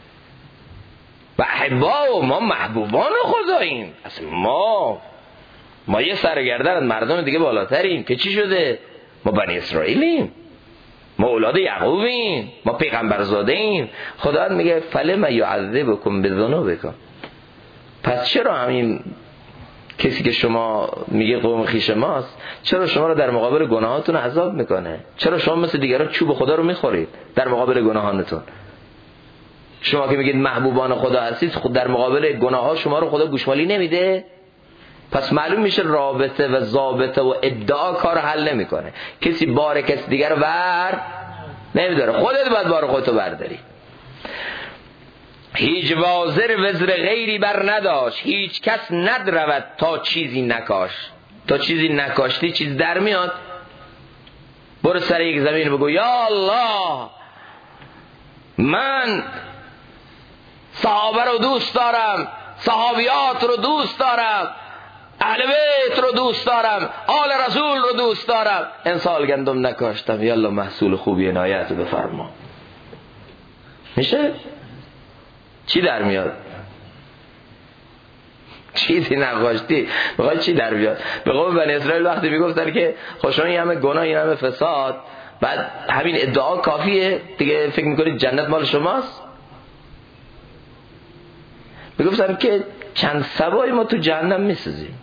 و احبا، ما محبوبان خداییم، اصلا ما یه سرگردن از مردم دیگه بالاتریم که چی شده؟ ما بنی اسرائیلیم، ما اولاد یعقوبیم، ما پیغمبرزاده ایم. خدا میگه فلما یعذبکم بذنوبکم، پس چرا همین کسی که شما میگه قوم خویش ماست، چرا شما رو در مقابل گناهاتون عذاب میکنه؟ چرا شما مثل دیگران چوب خدا رو میخورید در مقابل گناهانتون؟ شما که میگید محبوبان خدا هستید، خود در مقابل گناهات شما رو خدا گوشمالی نمیده؟ پس معلوم میشه رابطه و ضابطه و ادعا کار حل نمیکنه. کسی بار کسی دیگر رو بر نمیداره، خودت باید بار خودتو برداری. هیچ وازر وزر غیری بر نداشت، هیچ کس ندرود تا چیزی نکاش. تا چیزی نکاشتی چیز در میاد. برو سر یک زمین بگو یا الله من صحابه رو دوست دارم، صحابیات رو دوست دارم، اهل بیت رو دوست دارم، آل رسول رو دوست دارم، این سال گندم نکاشتم، یالا محصول خوبی عنایت بفرما. میشه؟ چی در میاد؟ چیزی نکاشتی بخوای چی در بیاد؟ به قوم بنی اسرائیل وقتی میگفتن که خوشا این همه گناه، این همه فساد، بعد همین ادعا کافیه دیگه فکر میکنید جنت مال شماست؟ میگفتن که چند سبای ما تو جهنم میسازیم.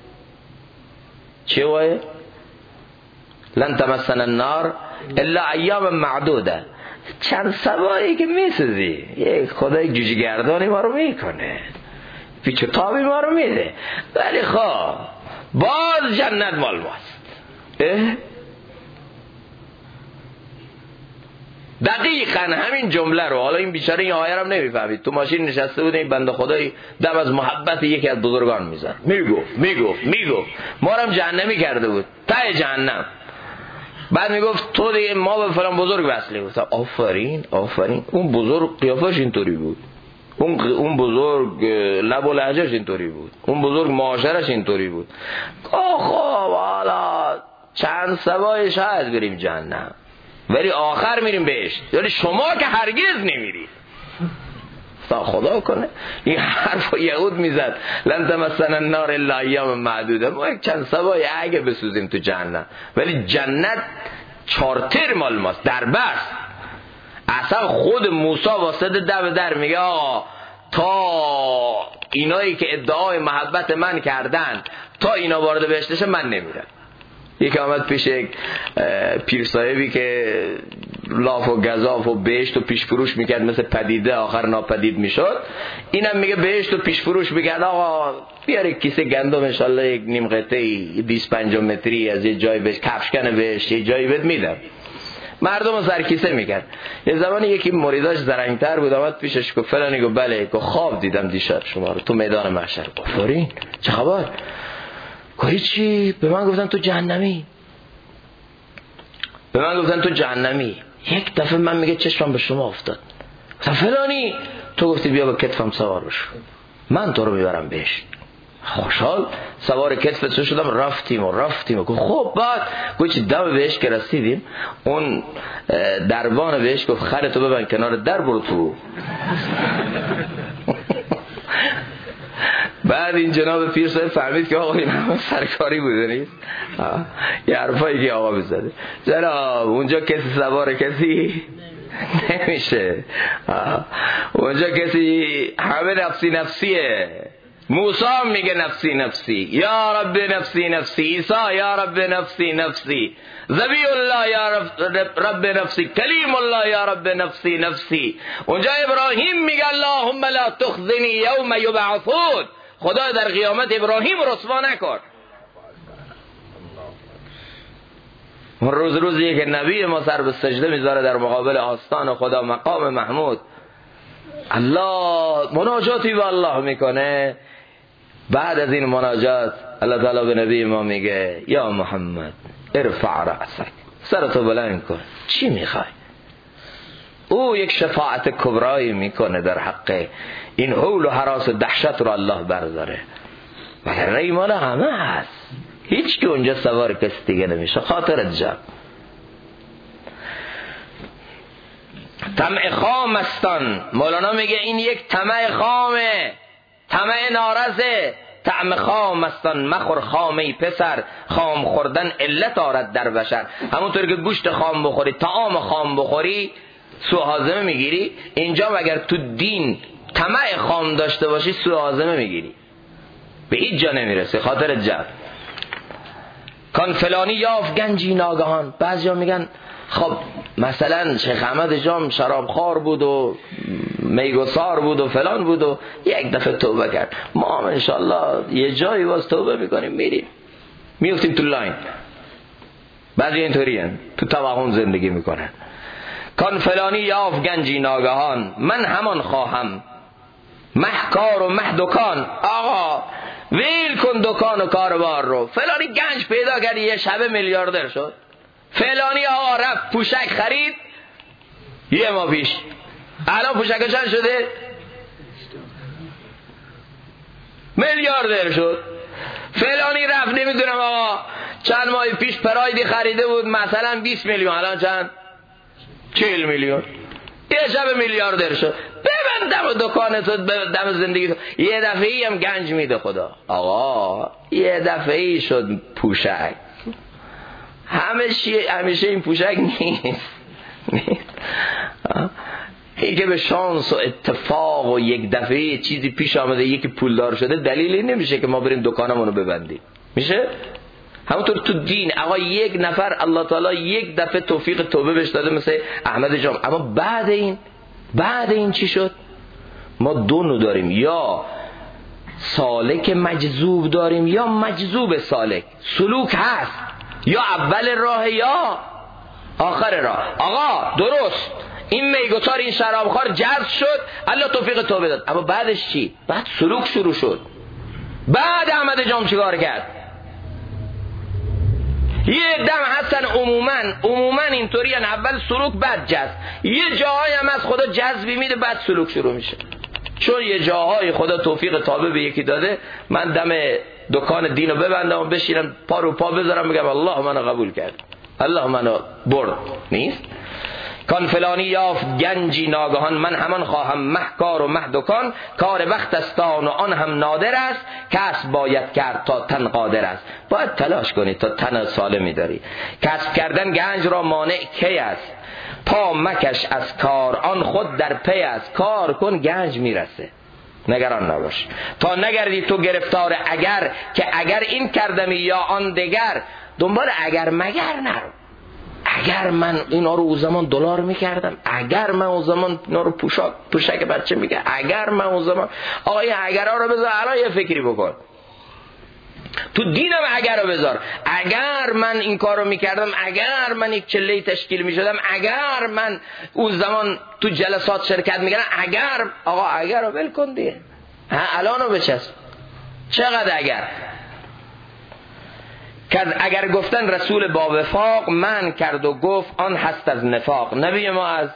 چه وایه؟ لن تمسن النار الا ایام معدوده، چند سبایی که میسازی، یک خدای جوجی گردانی ما رو میکنه، پیچ و تابی ما رو میده، ولی خب باز جنت مال ماست. دقیقاً همین جمله رو، حالا این بیچاره این آیه رو نمیفهمید، تو ماشین نشسته بود، این بنده خدای دم از محبت یکی از بزرگان میزد، میگفت ما رو هم جهنمی کرده بود، ته جهنم. بعد میگفت تو دیگه ما به فلان بزرگ وصلی. گفتم آفرین، اون بزرگ قیافش اینطوری بود، اون بزرگ لب و لهجهش اینطوری بود، اون بزرگ معاشرش اینطوری بود. خب حالا چند سبای شاید بریم جهنم، ولی آخر میریم بهشت، ولی شما که هرگز نمیرید. تا خدا کنه این حرف یهود میزد لن تمسنا النار الا ایام معدوده، ما یک چند سبای اگه بسوزیم تو جهنم، ولی جنت چارتر مال ماست در بست. اصلا خود موسی واسطه در میگه آقا تا اینایی که ادعای محبت من کردن تا اینا وارد بهشتش من نمیرم. یکی آمد پیش یک پیر صاحبی که لاف و گزاف و بهشت و پیش فروش میکرد، مثل پدیده آخر ناپدید میشد. اینم میگه بهشت و پیش فروش میکرد، آقا بیار یک کیسه گندم انشالله یک نیم قطعی 20-50 متری از یه جای بهش کفشکن بهش یه جایی بهت میدم. مردم رو سرکیسه میکرد. یه زمانی یکی مریداش زرنگتر بود، آمد پیشش گفت فلانی، گفت بله، گفت خواب دیدم دیشب شما رو تو میدان محشر. گفت فلانی چه خبر؟ گفت چی؟ به من گفتن تو جهنمی، به من گفتن تو جهنمی. یک دفعه من میگه چشمم به شما افتاد، گفتم فلانی تو گفتی بیا با کتفم سوار بشو من تو رو میبرم بهش. خوشحال سوار کتفت شدم، رفتیم. گفت خب بعد گفت چی دم بهش که رسیدیم اون دربان بهش گفت خرتو ببند کنار در برو تو. بعد این جناب پیر صاحب فهمید که آقا این همه سرکاری بوده نیست، یه حرفایی که آقا بزده جناب اونجا کسی سوار کسی نمیشه، اونجا کسی همه نفسیه. موسی میگه نفسی یا رب نفسی، عیسی یا رب نفسی، ذبی الله یا رب نفسی، کلیم الله یا رب نفسی. اونجا ابراهیم میگه اللهم لا تخزنی یوم یبعثون، خدا در قیامت ابراهیم رسوا نکن. روزی که نبی ما سر به سجده میذاره در مقابل آستان خدا مقام محمود، الله مناجاتی با الله میکنه. بعد از این مناجات الله تعالی به نبی ما میگه یا محمد ارفع رأسک، سرتو بلند کن، چی میخوای؟ او یک شفاعت کبرایی میکنه در حق این حول و هراس و دهشت رو الله برداره، مگر ایمان همه هست، هیچ که اونجا سوار کسی دیگه نمیشه. خاطرت جمع طمع خام استان، مولانا میگه این یک طمع خامه، طمع نارزه. طعم خام استان مخور خامه پسر، خام خوردن علت آرد در بشر. همونطور که گوشت خام بخوری، طعام خام بخوری، سوء هاضمه میگیری، اینجا اگر تو دین طمع خام داشته باشی سوء هاضمه میگیری، به هیچ جا نمیرسی. خاطر جب کان فلانی یافت گنجی ناگهان. بعضیا میگن خب مثلا شیخ احمد جام شرابخوار بود و میگسار بود و فلان بود و یک دفعه توبه کرد، ما هم انشالله یه جایی باز توبه میکنیم میریم میفتیم تو لاین. بعضی اینطوری هن تو توهم زندگی میکنن. کان فلانی یافت گنجی ناگهان، من همان خواهم محکار و مهدکان. آقا ویل کن دکان و کاربار رو، فلانی گنج پیدا کردی یه شبه میلیاردر شد. فلانی آقا رفت پوشک خرید یه ماه پیش، الان پوشک چند شده؟ میلیاردر شد. فلانی رفت نمیدونم آقا چند ماه پیش پرایدی خریده بود مثلا 20 میلیون، الان چند؟ 40 میلیون. یه شب میلیاردر شد. ببند دم دکانت، دم زندگی تو. یه دفعه‌ای هم گنج میده خدا. آقا یه دفعه‌ای شد پوشک، همیشه این پوشک نیست. این که به شانس و اتفاق و یک دفعه چیزی پیش آمده یکی پولدار شده دلیلی نمیشه که ما بریم دکانمونو ببندیم. میشه؟ همونطور تو دین آقا یک نفر الله تعالی یک دفعه توفیق توبه بهش داده مثل احمد جام، اما بعد این چی شد؟ ما دو نوع داریم، یا سالک مجذوب داریم یا مجذوب سالک. سلوک هست یا اول راه یا آخر راه. آقا درست این میگسار این شرابخوار جذب شد، الله توفیق توبه داد، اما بعدش چی؟ بعد سلوک شروع شد. بعد احمد جام چیکار کرد؟ یه دم هستن عموما اینطوری ان اول سلوک بعد جذب. یه جاهای هم از خدا جذبی میده بعد سلوک شروع میشه. چون یه جاهای خدا توفیق توبه به یکی داده، من دم دکان دینو ببندم و بشینم پا رو پا بذارم بگم الله منو قبول کرد، الله منو برد، نیست. کان فلانی یافت گنجی ناگهان، من همان خواهم مهکار و مهدکان. کار وقت استان و آن هم نادر است، کسب باید کرد تا تن قادر است. باید تلاش کنی تا تن سالمی داری. کسب کردن گنج را مانع کی است، پا مکش از کار آن خود در پی است. کار کن گنج میرسه، نگران نباش. تا نگردی تو گرفتار اگر، که اگر این کردمی یا آن دگر. دنبال اگر مگر نرو. اگر من اینا رو او زمان دلار میکردم، اگر من او زمان اینا رو پوشک بچه میگه، اگر من او زمان. آقای اگر ها رو بذار الان یه فکری بکن. تو دینم اگر رو بذار. اگر من این کار رو میکردم، اگر من یک چله تشکیل میشدم، اگر من اون زمان تو جلسات شرکت میکردم، اگر. آقا اگر رو ول کن دیگه، الان رو بچسب. چقدر اگر که اگر گفتن رسول با وفاق، من کرد و گفت آن هست از نفاق. نبی ما از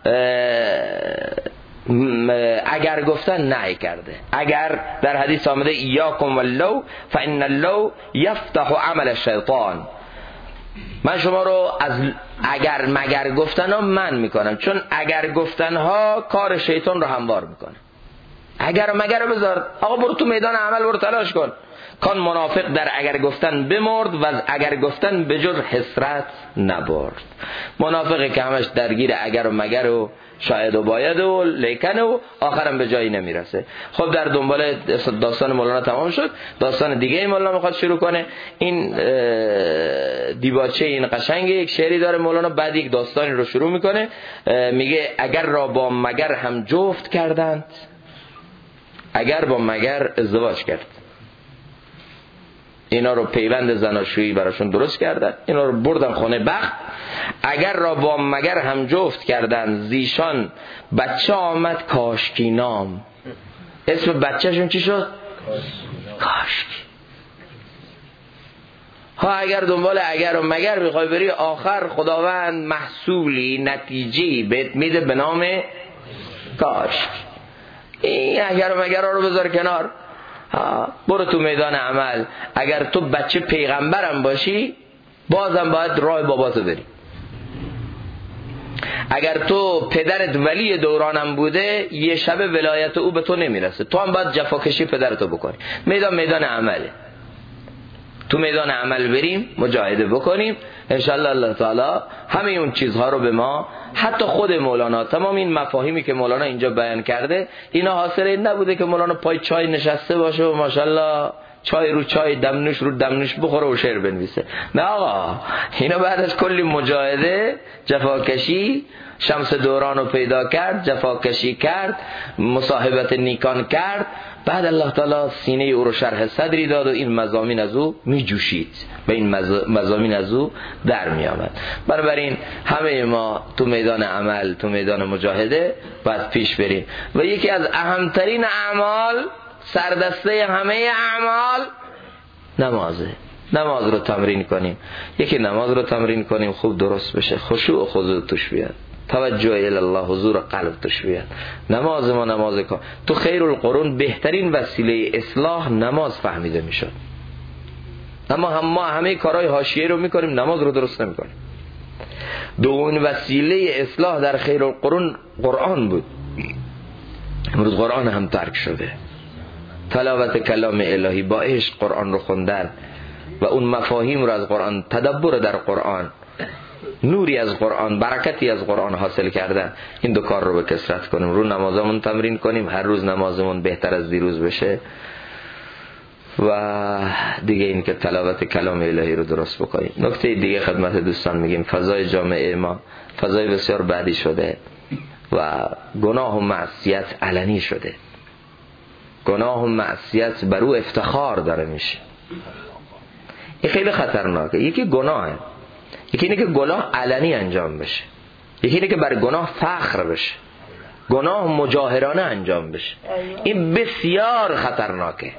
اگر گفتن نهی کرده. اگر در حدیث آمده ایاکم واللو فان اللو یفتح عمل الشیطان. من شما رو از اگر مگر گفتن ها من میکنم، چون اگر گفتن ها کار شیطان رو هموار میکنه. اگر مگر بذار. آقا برو تو میدان عمل، برو تلاش کن. کان منافق در اگر گفتن بمرد، و از اگر گفتن به جز حسرت نبرد. منافقی که همش درگیر اگر و مگر و شاید و باید و لیکن و آخرم به جایی نمیرسه. خب در دنبال داستان مولانا تمام شد. داستان دیگه مولانا میخواد شروع کنه. این دیباچه این قشنگه، یک شعری داره مولانا، بعد یک داستانی رو شروع میکنه. میگه اگر را با مگر هم جفت کردند، اگر با مگر ازدواج کرد، اینا رو پیوند زناشویی براشون درست کردن، اینا رو بردن خونه بخت. اگر را با مگر هم جفت کردن، زیشان بچه آمد کاشکی نام. اسم بچهشون چی شد؟ کاشکی. ها اگر دنبال اگر و مگر میخوای بری، آخر خداوند محصولی نتیجه‌ای بهت میده به نام کاشکی. این اگر و مگر رو بذار کنار. برو تو میدان عمل. اگر تو بچه پیغمبرم باشی، بازم باید راه باباتو بری. اگر تو پدرت ولی دورانم بوده، یه شب ولایت او به تو نمیرسه، تو هم باید جفاکشی پدرتو بکنی. میدان عمله. تو میدان عمل بریم، مجاهده بکنیم، انشالله الله تعالی همه اون چیزها رو به ما، حتی خود مولانا، تمام این مفاهیمی که مولانا اینجا بیان کرده، اینا حاصل این نبوده که مولانا پای چای نشسته باشه و ماشاءالله چای رو چای، دمنوش رو دمنوش بخوره و شعر بنویسه. نه آقا، اینا بعد از کلی مجاهده، جفاکشی، شمس دوران رو پیدا کرد، جفاکشی کرد، مصاحبت نیکان کرد، بعد الله تعالی سینه او رو شرح صدری داد و این مضامین از او می جوشید و این مضامین از او در می آمد. بنابراین همه ما تو میدان عمل، تو میدان مجاهده باید پیش بریم و یکی از اهمترین اعمال، سردسته همه اعمال، نماز رو تمرین کنیم. یکی نماز رو تمرین کنیم خوب درست بشه، خشوع و خضوع توش بیاد، توجه الی الله، حضور قلب توش بیاد. نماز ما نماز کن. تو خیر القرون بهترین وسیله اصلاح نماز فهمیده میشد، اما ما همه کارهای حاشیه رو میکنیم، نماز رو درست نمیکنیم. دومین وسیله اصلاح در خیر القرون قرآن بود. امروز قرآن هم ترک شده. تلاوت کلام الهی، با عشق قرآن رو خوندن و اون مفاهیم رو از قرآن، تدبر در قرآن، نوری از قرآن، برکتی از قرآن حاصل کردن. این دو کار رو به کثرت کنیم. رو نمازمون تمرین کنیم، هر روز نمازمون بهتر از دیروز بشه و دیگه این که تلاوت کلام الهی رو درست بکنیم. نکته دیگه خدمت دوستان میگیم، فضای جامعه ما فضای بسیار بدی شده و گناه و معصیت علنی شده. گناه و معصیت بر او افتخار داره میشه. این خیلی خطرناکه. یکی گناهه، یکی اینه که گناه علنی انجام بشه، یکی اینه که بر گناه فخر بشه، گناه مجاهرانه انجام بشه. این بسیار خطرناکه.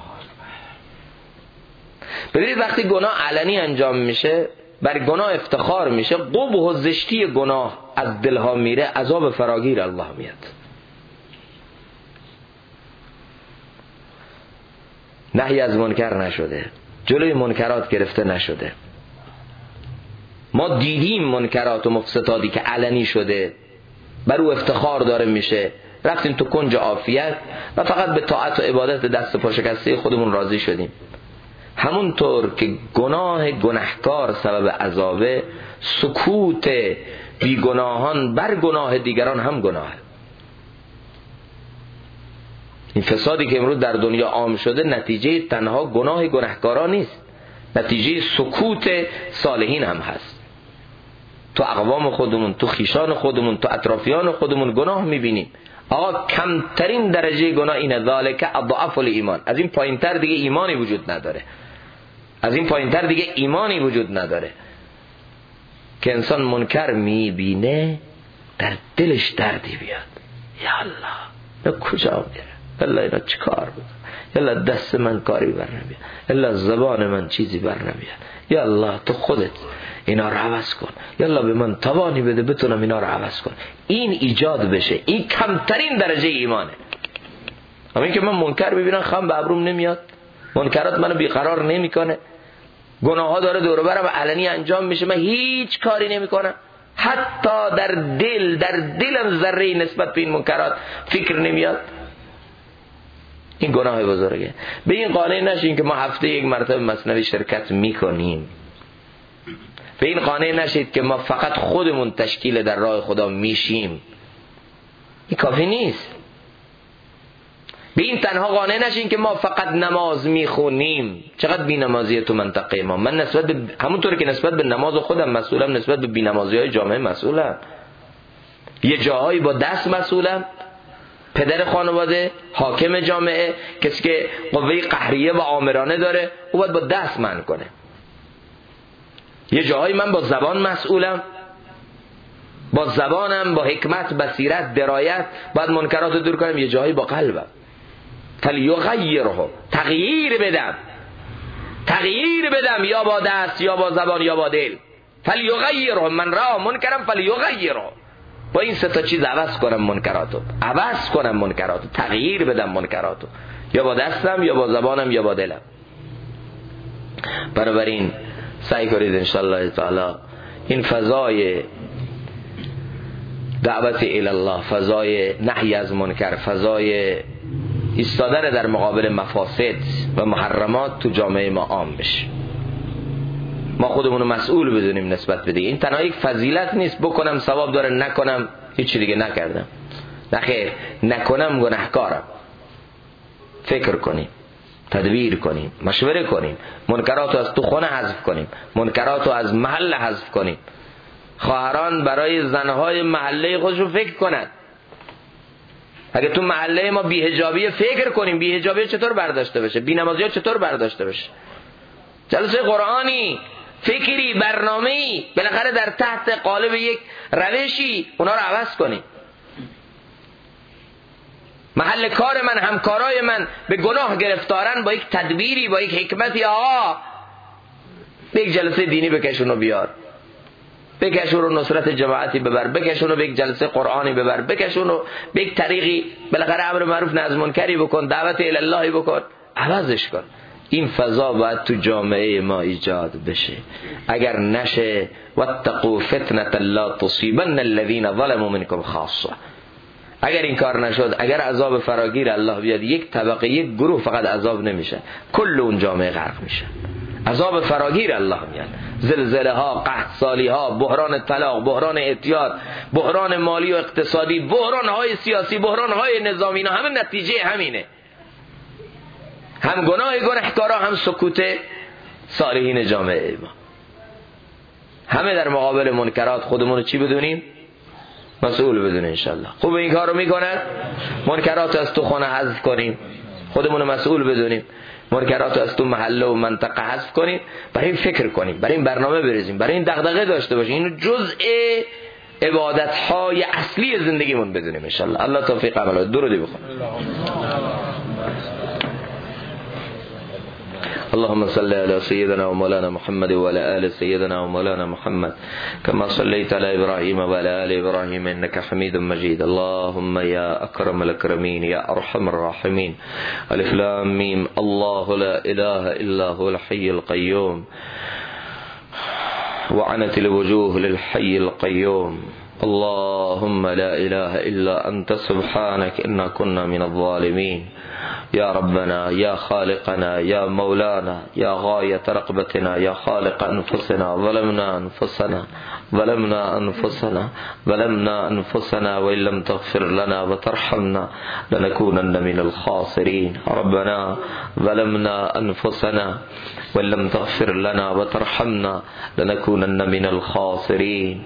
ببینید وقتی گناه علنی انجام میشه، بر گناه افتخار میشه، قبح و زشتی گناه از دلها میره، عذاب فراگیر الله میاد. نهی از منکر نشده، جلوی منکرات گرفته نشده. ما دیدیم منکرات و مفسداتی که علنی شده، بر او افتخار داره میشه، رفتیم تو کنج عافیت و فقط به طاعت و عبادت دست پا شکسته خودمون راضی شدیم. همونطور که گناه گناهکار سبب عذابه، سکوت بیگناهان بر گناه دیگران هم گناهه. این فسادی که امروز در دنیا عام شده نتیجه تنها گناه گناهکاران نیست، نتیجه سکوت صالحین هم هست. تو اقوام خودمون، تو خیشان خودمون، تو اطرافیان خودمون گناه میبینیم. آقا کمترین درجه گناه اینه، ذالک اضعف الایمان. از این پایینتر دیگه ایمانی وجود نداره، از این پایینتر دیگه ایمانی وجود نداره که انسان منکر میبینه در دلش دردی بیاد. یا الله اینا کجا میره؟ الله اینا چیکار بود؟ یا الله دست من کاری بر نمیاد، الا زبان من چیزی بر نمیاد. یا الله تو خودت اینا رو عوض کن، یا الله به من توانی بده بتونم اینا رو عوض کن. این ایجاد بشه، این کمترین درجه ایمانه. همین که من منکر ببینم خم به ابروم نمیاد، منکرات منو بیقرار نمیکنه، گناه ها داره دور و برم علنی انجام میشه، من هیچ کاری نمیکنم، حتی در دلم ذره نسبت به این منکرات فکر نمیاد، این گناه بزرگه. به این قانع نشین که ما هفته یک مرتبه مثنوی شرکت میکنیم، به این قانع نشید که ما فقط خودمون تشکیل در راه خدا میشیم، این کافی نیست. به این تنها قانع نشین که ما فقط نماز میخونیم. چقدر بی‌نمازی تو منطقه ما. من نسبت به همونطوری که نسبت به نماز خودم مسئولم، نسبت به بی‌نمازی های جامعه مسئولم. یه جاهایی با دست مسئولم، پدر خانواده، حاکم جامعه، کسی که قوه قهریه و آمرانه داره، او باید با دست منع کنه. یه جاهایی من با زبان مسئولم، با زبانم، با حکمت، بصیرت، درایت باید منکرات رو دور کنم. یه جاهایی با قلبم، فلیغیره، تغییر بدم، یا با دست، یا با زبان، یا با دل. فلیغیره، من را منکرم فلیغیره، با این سه تا چیز عوض کنم منکراتو، تغییر بدم منکراتو، یا با دستم، یا با زبانم، یا با دلم. بنابراین سعی کنید انشاءالله تعالی این فضای دعوت الی الله، فضای نهی از منکر، فضای ایستادن در مقابل مفاسد و محرمات تو جامعه ما عام بشه. ما خودمونو مسئول بدونیم نسبت به دیگه. این تنها یک فضیلت نیست بکنم ثواب داره، نکنم هیچ دیگه نکردم. نخیر، نکنم گناهکارم. فکر کنیم، تدبیر کنیم، مشوره کنیم، منکراتو از تو خونه حذف کنیم، منکراتو از محل حذف کنیم. خواهران برای زنهای محله خودشون فکر کنند. اگه تو محله ما بی‌حجابی فکر کنیم، بی‌حجابی چطور برداشته بشه، بی‌نمازی چطور برداشته بشه. جلسه قرآنی، فکری، برنامه‌ای، بالاخره در تحت قالب یک روشی اونا رو عوض کنیم. محل کار من، همکارای من به گناه گرفتارن، با یک تدبیری، با یک حکمتی، آقا به یک جلسه دینی بکشونو بیار، بکشونو نصرت جماعتی ببر، بکشونو به یک جلسه قرآنی ببر، بکشونو به یک طریقی بالاخره امر معروف نهی از منکری بکن، دعوت الی الله بکن، عوضش کن. این فضا باید تو جامعه ما ایجاد بشه. اگر نشه، واتقوا فتنة لا تصیبن الذین ظلموا منکم خاصه. اگر این کار نشد، اگر عذاب فراگیر الله بیاد، یک طبقه، یک گروه فقط عذاب نمیشه، کل اون جامعه غرق میشه. عذاب فراگیر الله میاد، زلزله ها، قحط سالی ها، بحران طلاق، بحران اعتیاد، بحران مالی و اقتصادی، بحران های سیاسی، بحران های نظامی، اینا همه نتیجه همینه. هم گناه گناهکارا، هم سکوت صالحین جامعه ما. همه در مقابل منکرات خودمون رو چی بدونیم؟ مسئول بدونیم انشالله. خوب این کار رو میکنن، منکرات از تو خانه حذف کنیم، خودمون رو مسئول بدونیم، منکرات از تو محله و منطقه حذف کنیم، برای این فکر کنیم، برای این برنامه بریزیم، برای این دغدغه داشته باشیم، اینو جزء عبادت‌های اصلی زندگیمون بدونیم انشالله. الله توفیق عمل. درودی بخون. اللهم صل على سيدنا ومولانا محمد وعلى آل سيدنا ومولانا محمد كما صليت على إبراهيم وعلى آل إبراهيم إنك حميد مجيد. اللهم يا أكرم الأكرمين يا أرحم الراحمين. ألف لام ميم. الله لا إله إلا هو الحي القيوم. وعنت الوجوه للحي القيوم. اللهم لا إله إلا أنت سبحانك إنا كنا من الظالمين. يا ربنا يا خالقنا يا مولانا يا غاية رغبتنا يا خالق أنفسنا ظلمنا أنفسنا وإن لم تغفر لنا وترحمنا لنكونن من الخاسرين. ربنا ظلمنا أنفسنا وإن لم تغفر لنا وترحمنا لنكونن من الخاسرين.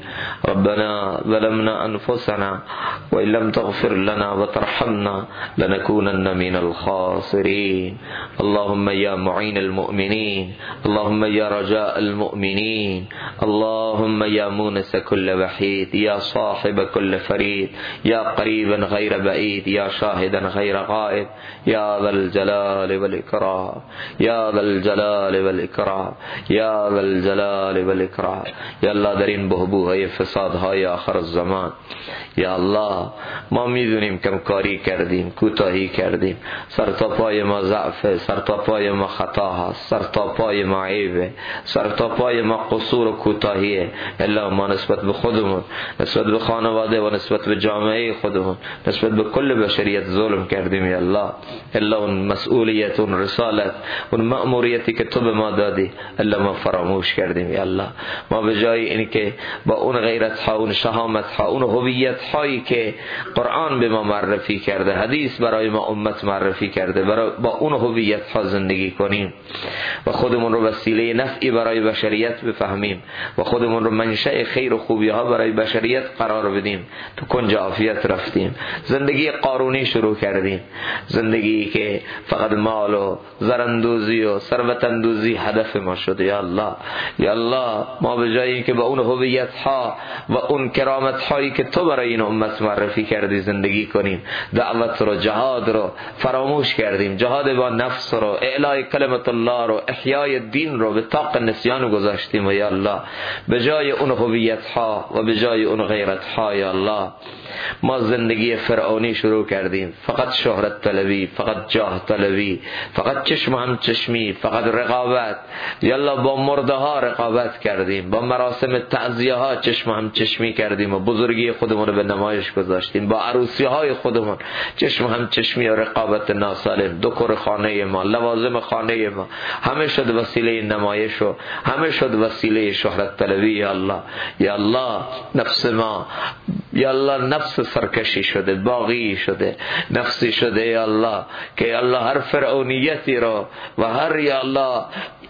ربنا ظلمنا أنفسنا وإن لم تغفر لنا وترحمنا لنكونن من الخاسرين. اللهم يا معين المؤمنين، اللهم يا رجاء المؤمنين، اللهم يا مونس كل وحيد، يا صاحب كل فريد، يا قريبا غير بعيد، يا شاهدا غير غائب، يا ذا الجلال والإكرام، يا ذا الجلال والإكرام، يا ذا الجلال والإكرام. یا الله در این بحبوحه فسادهای آخر الزمان یا الله ما میدونیم کمکاری کردیم، کوتاهی کردیم، سر تا پای ما ضعف، سر تا پای ما خطا هست، سر تا پای ما عیبه، سر تا پای ما قصور و کوتاهیه. الا ما نسبت به خودمون، نسبت به خانواده و نسبت به جامعه خودمون، نسبت به کل بشریت ظلم کردیم یا الله. الا اون مسئولیت، اون رسالت، اون مأموریتی که تو به ما دادی الا ما فراموش کردیم یا الله. ما به جای اینکه با اون غیرت ها، اون شهامت ها، اون هویت هایی که قرآن به ما معرفی کرده، حدیث برای ما امت معرفی کرده، با اون هویت ها زندگی کنیم و خودمون رو وسیله نفعی برای بشریت بفهمیم و خودمون رو منشأ خیر و خوبی ها برای بشریت قرار بدیم. تو کنج عافیت رفتیم، زندگی قارونی شروع کردیم، زندگی که فقط مال و زراندوزی و ثروت اندوزی هدف ما شده یا الله. یا الله ما به جای اینکه با اون هویت ها و اون کرامت هایی که تو برای این امت معرفی کردی زندگی کنیم، دعوت رو، جهاد رو فراموش کردیم، جهاد با نفس رو، اعلای کلمت الله رو، احیای دین رو به طاق نسیان گذاشتیم و یا الله به جای اون هویت ها و به جای اون غیرت ها یا الله ما زندگی فرعونی شروع کردیم. فقط شهرت طلبی، فقط جاه طلبی، فقط چشم هم چشمی، فقط رقابت یا الله. با مرده ها رقابت کردیم، با مراسم تعزیه ها چشم هم چشمی کردیم و بزرگی خودمون رو به نمایش گذاشتیم. با عروسی های خودمون چشم هم چشمی و رقابت ناسالم. دکور خانه ما، لوازم خانه ما همه شد وسیله نمایش و همه شد وسیله شهرت طلبی یا الله. یا الله نفس ما یا الله نفس سرکشی شده، باغی شده، نفسی شده یا الله که یا الله هر فرعونیتی رو و هر یا الله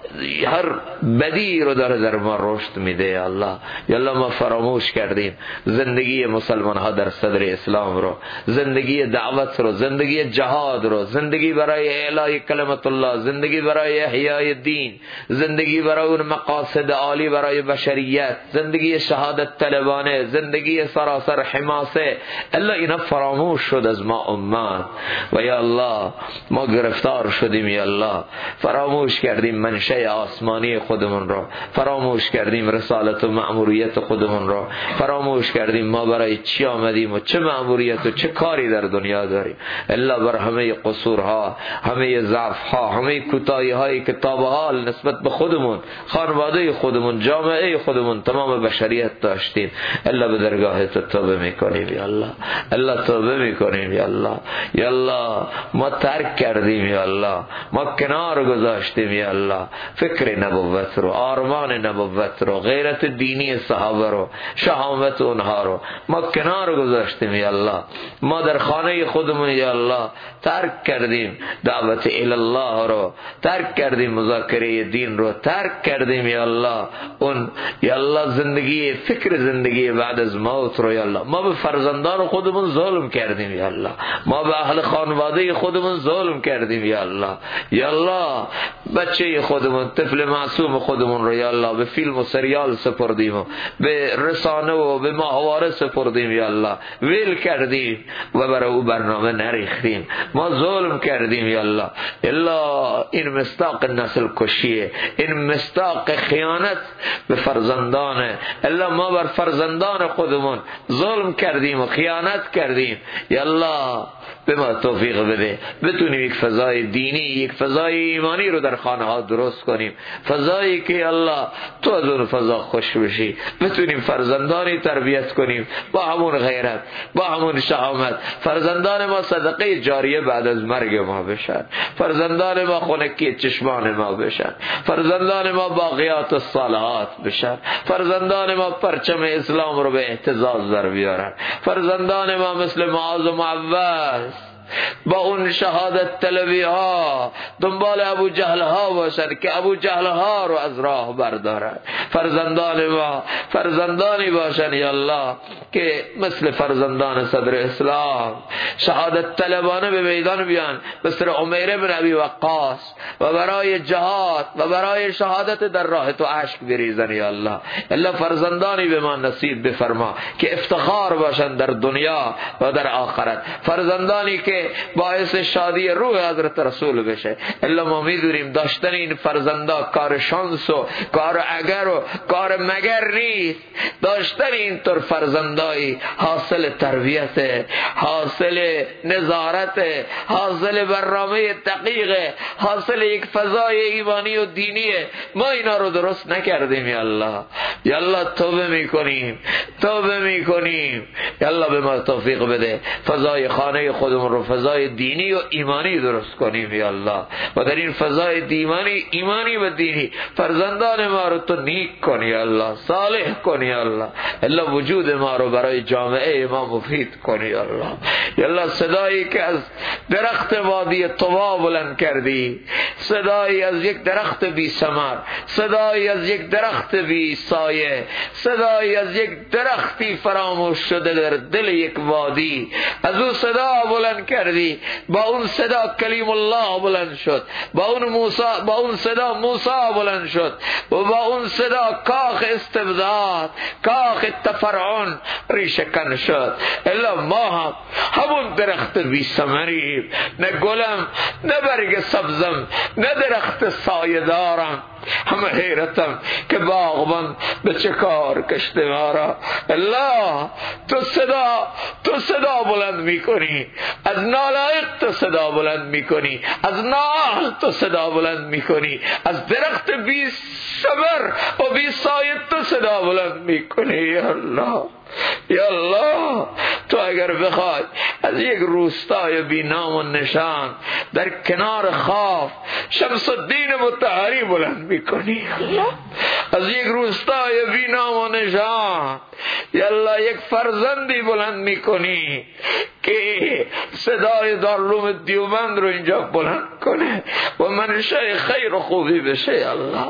هر بدی رو داره در ما رشد میده یا الله. یا الله ما فراموش کردیم زندگی مسلمان ها در صدر اسلام رو، زندگی دعوت رو، زندگی جهاد رو، زندگی برای اعلای کلمت الله، زندگی برای احیای دین، زندگی برای اون مقاصد عالی برای بشریت، زندگی شهادت طلبانه، زندگی سراسر حماسه. الا اینا فراموش شد از ما امت و یا الله ما گرفتار شدیم یا الله. فراموش کردیم منشأ آسمانی خودمون رو، فراموش کردیم رسالت و مأموریت خودمون رو، فراموش کردیم ما برای چی آمدیم و چه مأموریت و چه کاری در دنیا داریم. الا بر همه قصورها، همه ضعفها، همه کوتاهی هایی که تا به حال نسبت به خودمون، خانواده خودمون، جامعه خودمون، تمام بشریت داشتیم، الا به درگاه تو توبه میکنیم یا الله. الا توبه میکنیم یا الله. یا الله ما ترک کردیم یا الله، ما کنار گذاشتیم یا الله فکر نبوت رو، آرمان نبوت رو، غیرت دینی صحابه رو، شهامت اونها رو ما کنار گذاشتیم یا الله. ما در خانه خودمون یا الله ترک کردیم دعوت الله رو، ترک کردیم مذاکره دین رو، ترک کردیم یا الله اون یا الله زندگی، فکر زندگی بعد از موت رو یا الله. ما به فرزندان خودمون ظلم کردیم یا الله، ما به اهل خانواده خودمون ظلم کردیم یا الله. یا الله بچه خودمون، طفل معصوم خودمون رو یا الله به فیلم و سریال سپردیم و به رسانه و به ماهواره سپردیم یا الله، ویل کردیم و برای او برنامه نریختیم. ما ظلم کردیم یا الله. الا این مصداق نسل کشیه، این مصداق خیانت به فرزندانه. الا ما بر فرزندان خودمون ظلم کردیم و خیانت کردیم یا الله. به ما توفیق بده بتونیم یک فضای دینی، یک فضای ایمانی رو در خانه ها درست کنیم، فضایی که الله تو از اون فضا خوش بشی، بتونیم فرزندانی تربیت کنیم با همون غیرت، با همون شهامت. فرزندان ما صدقه جاریه بعد از مرگ ما بشن، فرزندان ما خنکی چشمان ما بشن، فرزندان ما باقیات الصالحات بشن، فرزندان ما پرچم اسلام رو به اهتزاز در بیارن، فرزندان ما مثل معاذ و معوذ با اون شهادت طلبی ها دنبال ابو جهل ها باشن که ابو جهل ها رو از راه بردارن. فرزندان ما فرزندانی باشن یا الله که مثل فرزندان صدر اسلام شهادت طلبانه به میدان بیان، مثل عمیر بن ابی وقاص و برای جهاد و برای شهادت در راه تو اشک بریزن یا الله. الله فرزندانی به ما نصیب بفرما که افتخار باشن در دنیا و در آخرت، فرزندانی که باعث شادی روح حضرت رسول بشه. الا ما میدونیم داشتن این فرزندا کار شانس و کار اگر و کار مگر نیست. داشتن اینطور فرزندایی حاصل تربیت، حاصل نظارت، حاصل برنامه دقیق، حاصل یک فضای ایمانی و دینیه. ما اینا رو درست نکردیم یا الله. یا الله توبه میکنیم، توبه میکنیم. یا الله به ما توفیق بده فضای خانه خودمون رو فضای دینی و ایمانی درست کنیم یا الله، و در این فضای ایمانی و دینی فرزندان ما رو تو نیک کن یا الله، صالح کن یا الله. الله وجود ما رو برای جامعه ما مفید کن یا الله. یا الله صدایی که از درخت وادی طوا بلند کردی، صدایی از یک درخت بی ثمر، صدایی از یک درخت بی سایه، صدایی از یک درختی فراموش شده در دل یک وادی، از اون صدا بلند کردی. با اون صدا کلیم الله بلند شد، با اون صدا موسی بلند شد، و با اون صدا کاخ استبداد، کاخ تفرعون ریشه کن شد. الا ما همون درخت بی ثمریم، نه گلم، نه برگ سبزم، نه درخت سایه دارم. همه حیرتم که باغبان به چه کار کشته ما را. الله تو صدا بلند میکنی، از نالایق تو صدا بلند میکنی، از نااهل تو صدا بلند میکنی، از درخت بی ثمر و بی سایه تو صدا بلند میکنی. یا الله، یا الله تو اگر بخوای از یک روستای بی نام و نشان در کنار خاف شمس الدین مطهری بلند میکنی، از یک روستای بی نام و نشان یا الله یک فرزندی بلند میکنی که صدای دارالعلوم دیوبند رو اینجا بلند کنه و منشأ خیر و خوبی بشه. یا الله،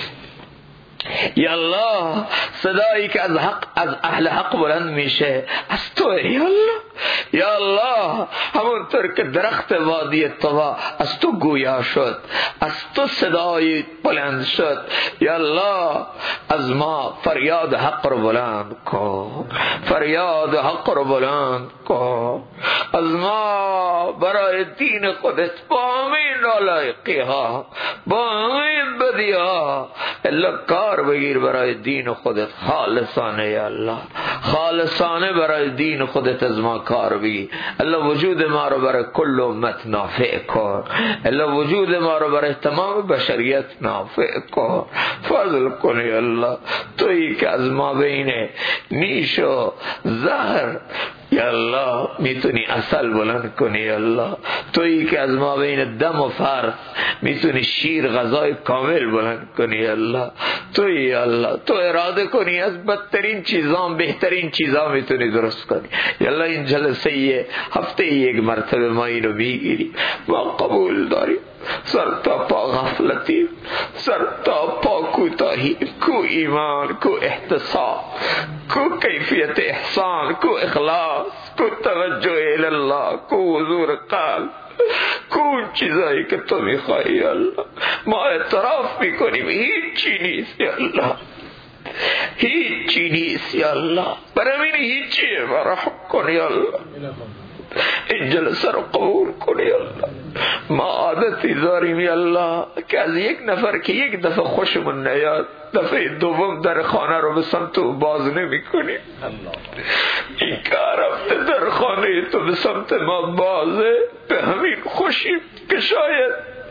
یا الله صدایی که از اهل حق بلند میشه از تو. یا الله، یا الله همونطور که درخت وادی طوا از تو گویا شد، از تو صدای بلند شد. یا الله از ما فریاد حق رو بلند کن، فریاد حق رو بلند کن. از ما برای دین خودت با همین نالایقی ها، با همین بدی ها الا کار بگیر برای دین خودت خالصانه. یا الله خالصانه برای دین خودت از ما کار بگیر. الله وجود ما رو برای کل امت نافع کن، الله وجود ما رو برای تمام بشریت نافع کن، فضل کن. یا الله تویی که از ما بین نیش و زهر یا الله میتونی اصل بلند کنی. یا الله تویی که از ما بین دم و فرث میتونی شیر غذای کامل بلند کنی. یا الله تویی، یا الله تو اراده کنی از بدترین چیزان بهترین چیزان میتونی درست کنی. یا الله این جلسه هفته یک مرتبه ما اینو میگیری، ما قبول داریم. سر تا پا غفلتی، سر تا پا کوتاهی، کو ایمان، کو احتساب، کو کیفیت احسان، کو اخلاص، کو توجه الالله، کو حضور قلب، کو چیزایی که تو میخوایی. یا الله ما اعتراف میکنیم هیچی نیست. یا الله هیچی نیست. یا الله برامین هیچیه، ما رحم کن. یا الله این جلسه رو قبول کن. یا الله ما عادتی داریم یا الله که از یک نفر که یک دفعه خوشمون نیاد دفعه دوم در خانه رو به سمت او باز نمی کنیم. این که رفته در خانه تو به سمت ما بازه به همین خوشیم که شاید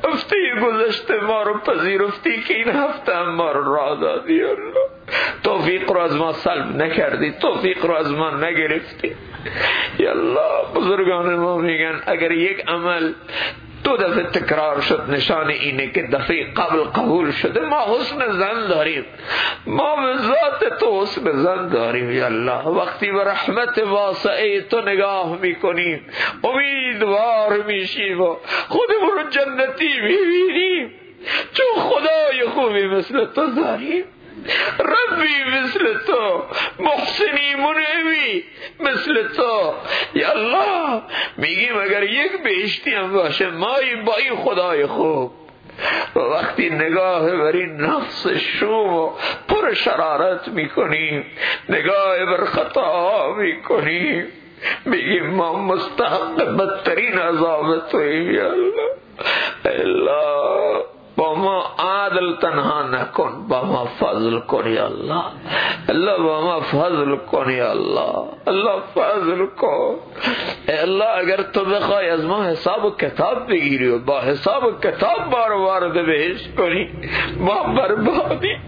هفته گذشته ما رو پذیرفتی که این هفته هم ما رو راه دادی الله. توفیق رو از ما سلب نکردی، توفیق رو از ما نگرفتی یا الله. بزرگان ما میگن اگر یک عمل 2 دفعه تکرار شد نشان اینه که دفعه قبل قبول شده. ما حسن ظن داریم، ما به ذات تو حسن ظن داریم یا الله. وقتی به رحمت واسعه تو نگاه میکنیم امیدوار میشیم و خودمون رو جنتی میبینیم، چون خدای خوبی مثل تو داریم، ربی مثل تو، محسنی منعمی مثل تو یا الله. میگیم اگر یک بهشتی هم باشه مایی با این خدای خوب. و وقتی نگاه بر این نفس شوم و پر شرارت میکنیم، نگاه بر خطا میکنیم، میگیم ما مستحق بدترین عذاب توییم یا الله. الله با ما عادل تنها نکن، با ما فضل کن یا الله. الله با ما فضل کن یا الله. الله فضل کن الله. اگر تو بخوای از ما حساب و کتاب بگیری و با حساب و کتاب ما رو وارد بهشت کنی، ما بربادی.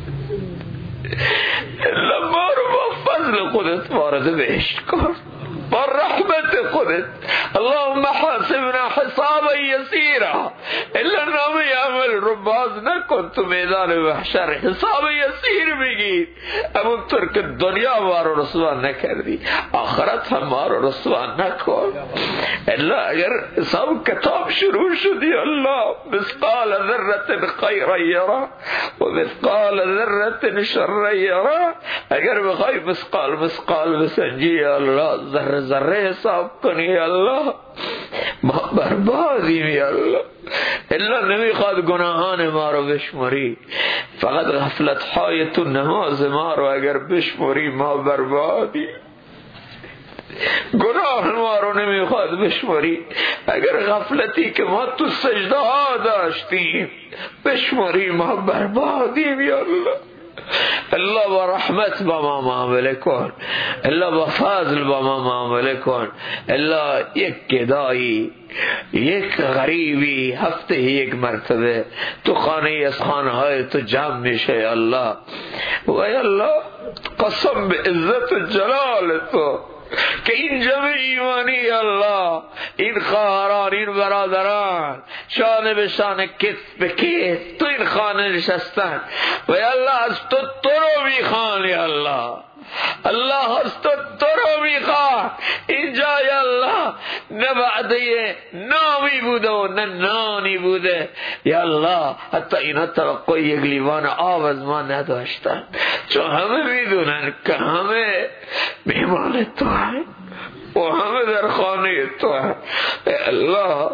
الله ما رو با فضل خودت وارد بهشت کن، با رحمت خودت. اللهم حاسبنا حسابا یسیرا. الا نام عمل رو باز نکن تو میدان محشر، حساب یسیر بگیر. همونطور که دنیا ما رو رسوا نکردی آخرت هم ما رو رسوا نکن. الا اگر حساب کتاب شروع شدی الله، مثقال ذره خیر یرا و مثقال ذره شر یرا. اگر بخوای مثقال بسنجی الله، ذره ذره حساب کنی الله، ما بربادیم یا الله. الا نمیخواد گناهان ما رو بشماری، فقط غفلت های تو نماز ما رو اگر بشماری ما بربادیم. گناه ما رو نمیخواد بشماری، اگر غفلتی که ما تو سجده ها داشتیم بشماری ما بربادیم یا الله. الله با رحمت با ما معامله کن، الله با فضل با ما معامله کن. الله یک گدایی، یک غریبی هفته یک مرتبه تو خانه از خانه های تو جمع میشه الله. و الله قسم به عزت و جلال تو که این جمع ایمانی الله، این خواهران، این برادران شانه به شانه کتف به کتف تو این خانه نشستن و الله از تو رو میخوان یا الله. الله از تو رو میخوان. اینجا یا الله نه وعده نامی بوده و نه نانی بوده یا الله. حتی اینا توقع یک لیوان آب از ما نداشتن، چون همه میدونن که همه میمان تو هست و همه در خانه تو هست. الله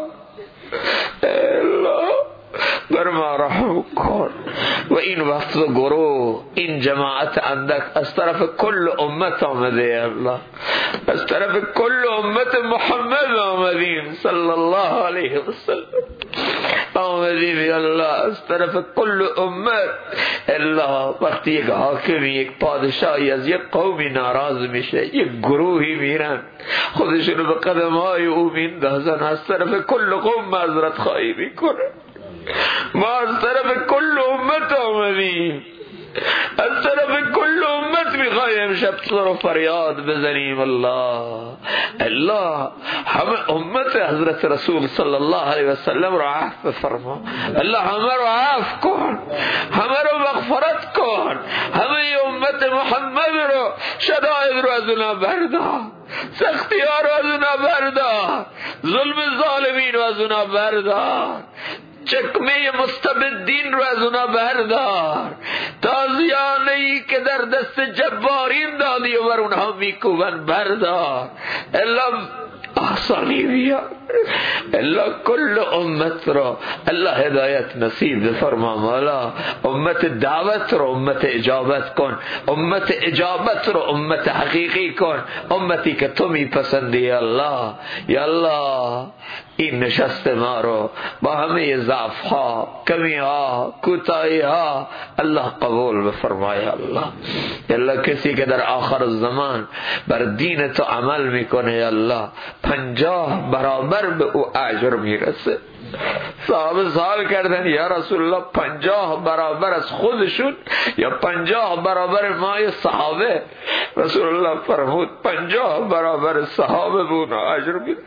الله بر ما رحم کن. و این وقت و گروه، این جماعت اندک از طرف کل امت آمده الله، از طرف کل امت محمد آمدیم صلی الله علیه وسلم آمدیم یا الله، از طرف کل امت. الله وقتی یک حاکمی، یک پادشاهی از یک قومی ناراض میشه، یک گروهی میرن خودشونو به قدمهای او میندازن، از طرف کل قوم معذرت خواهی میکنه. ما از طرف کل امت آمدیم، از طرف کل امت میخوایم شب سر و فریاد بزنیم الله الله. همه امت حضرت رسول صلی الله علیه وسلم رو عفو فرما الله، همه رو عفو کن، همه رو مغفرت کن، همه امت محمد رو شدائد رو از اونا بردار، سختی ها رو از اونا بردار، ظلم ظالمین رو از اونا بردار، چکمه مستبدین رو از اونا بردار، تازیانهی که در دست جبارین دادی و بر اونها میکوبن بردار. الله آسانی بیار، الله کل امت رو الله هدایت نصیب فرما مولا. امت دعوت رو امت اجابت کن، امت اجابت رو امت حقیقی کن، امتی که تو میپسندی یا الله. یا الله این نشست ما رو با همه ضعف ها، کمی ها، کوتاهی ها الله قبول بفرمای الله. الله کسی که در آخر الزمان بر دین تو عمل میکنه یا الله 50 برابر به او اجر میرسه. صحابه سوال کردن یا رسول الله 50 برابر از خودشون یا 50 برابر ما صحابه؟ رسول الله فرمود 50 برابر صحابه بونا اجر بید.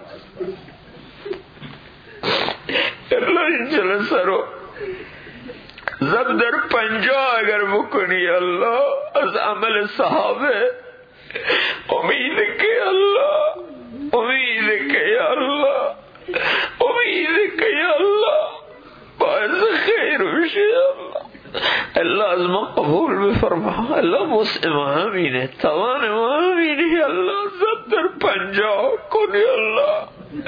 الله این جلسه رو ضرب در 50 اگر بکنی الله از عمل صحابه، امید که الله، امید که یا الله، امید که یا الله باعث خیر بشه. الله از ما قبول بفرما. الله مسلم همینه، توان ما همینه. الله ضرب در 50 کنی الله،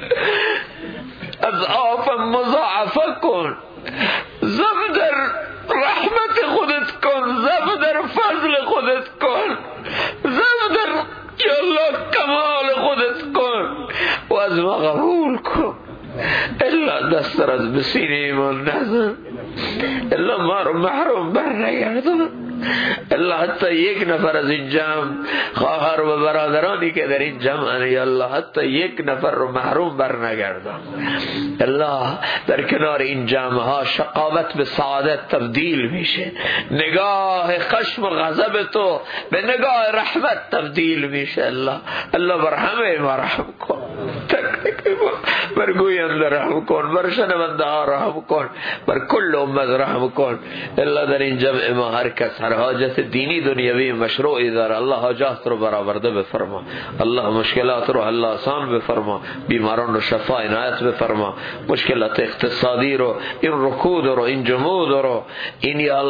از آفم مضاعفه کن، ضرب در رحمت خودت کن، ضرب در فضل خودت کن، ضرب در یا الله کمال خودت کن و از ما قبول کن. الا دست از بسینه ایمان نزن، الا ما رو محروم بر نگردان. الله حتی یک نفر از این جمع، خواهر و برادرانی که در این جمع یا الله حتی یک نفر رو محروم بر نگردان. الله در کنار این جمع ها شقاوت به سعادت تبدیل میشه، نگاه خشم و غضب تو به نگاه رحمت تبدیل میشه. الله بر همه ما رحم کن، بر گوینده رحم کن، بر شنونده ها رحم کن، بر کل امت رحم کن. الله در این جمع ما هر کس هر حاجت دینی دنیوی مشروعی داره، الله حاجات رو برآورده بفرما. الله مشکلات رو الله آسان بفرما، بیماران رو شفا عنایت بفرما، مشکلات اقتصادی رو، این رکود رو، این جمود رو، این یا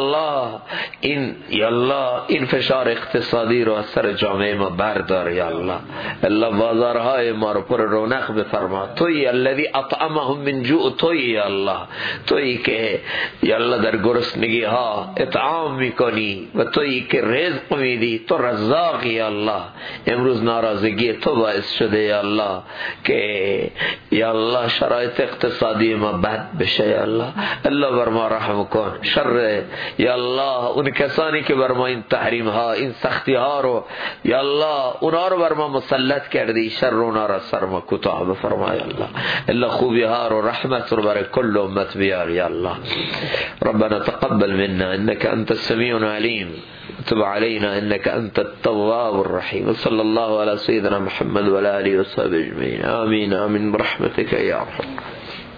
الله این فشار اقتصادی رو از سر جامعه ما بردار یا الله. الله بازارهای ما رو پر رونق بفرما. تویی الذی اطعمهم من جوع، تویی یا الله، تویی که یا الله در گرسنگی ها اطعام میکنی و تویی که رزق میدی، تو رزاقی یا الله. امروز ناراضگی تو باعث شده یا الله که یا الله شرایط اقتصادی ما بد بشه یا الله. الله بر ما رحم کن. شر یا الله اون کسانی که بر ما این تحریم ها، این سختی ها رو یا الله اونا رو بر ما مسلط کردی، شر اونا را سر ما کوتاه بفرما یا الله. الله خوبی ها رو، رحمت رو برای کل امت بیار یا الله. ربنا تقبل منا انك انت السميع العليم، تب علينا انك انت التواب الرحيم. وصلى الله على سيدنا محمد وعلى اله وصحبه اجمعين. آمين آمين برحمتك يا ارحم.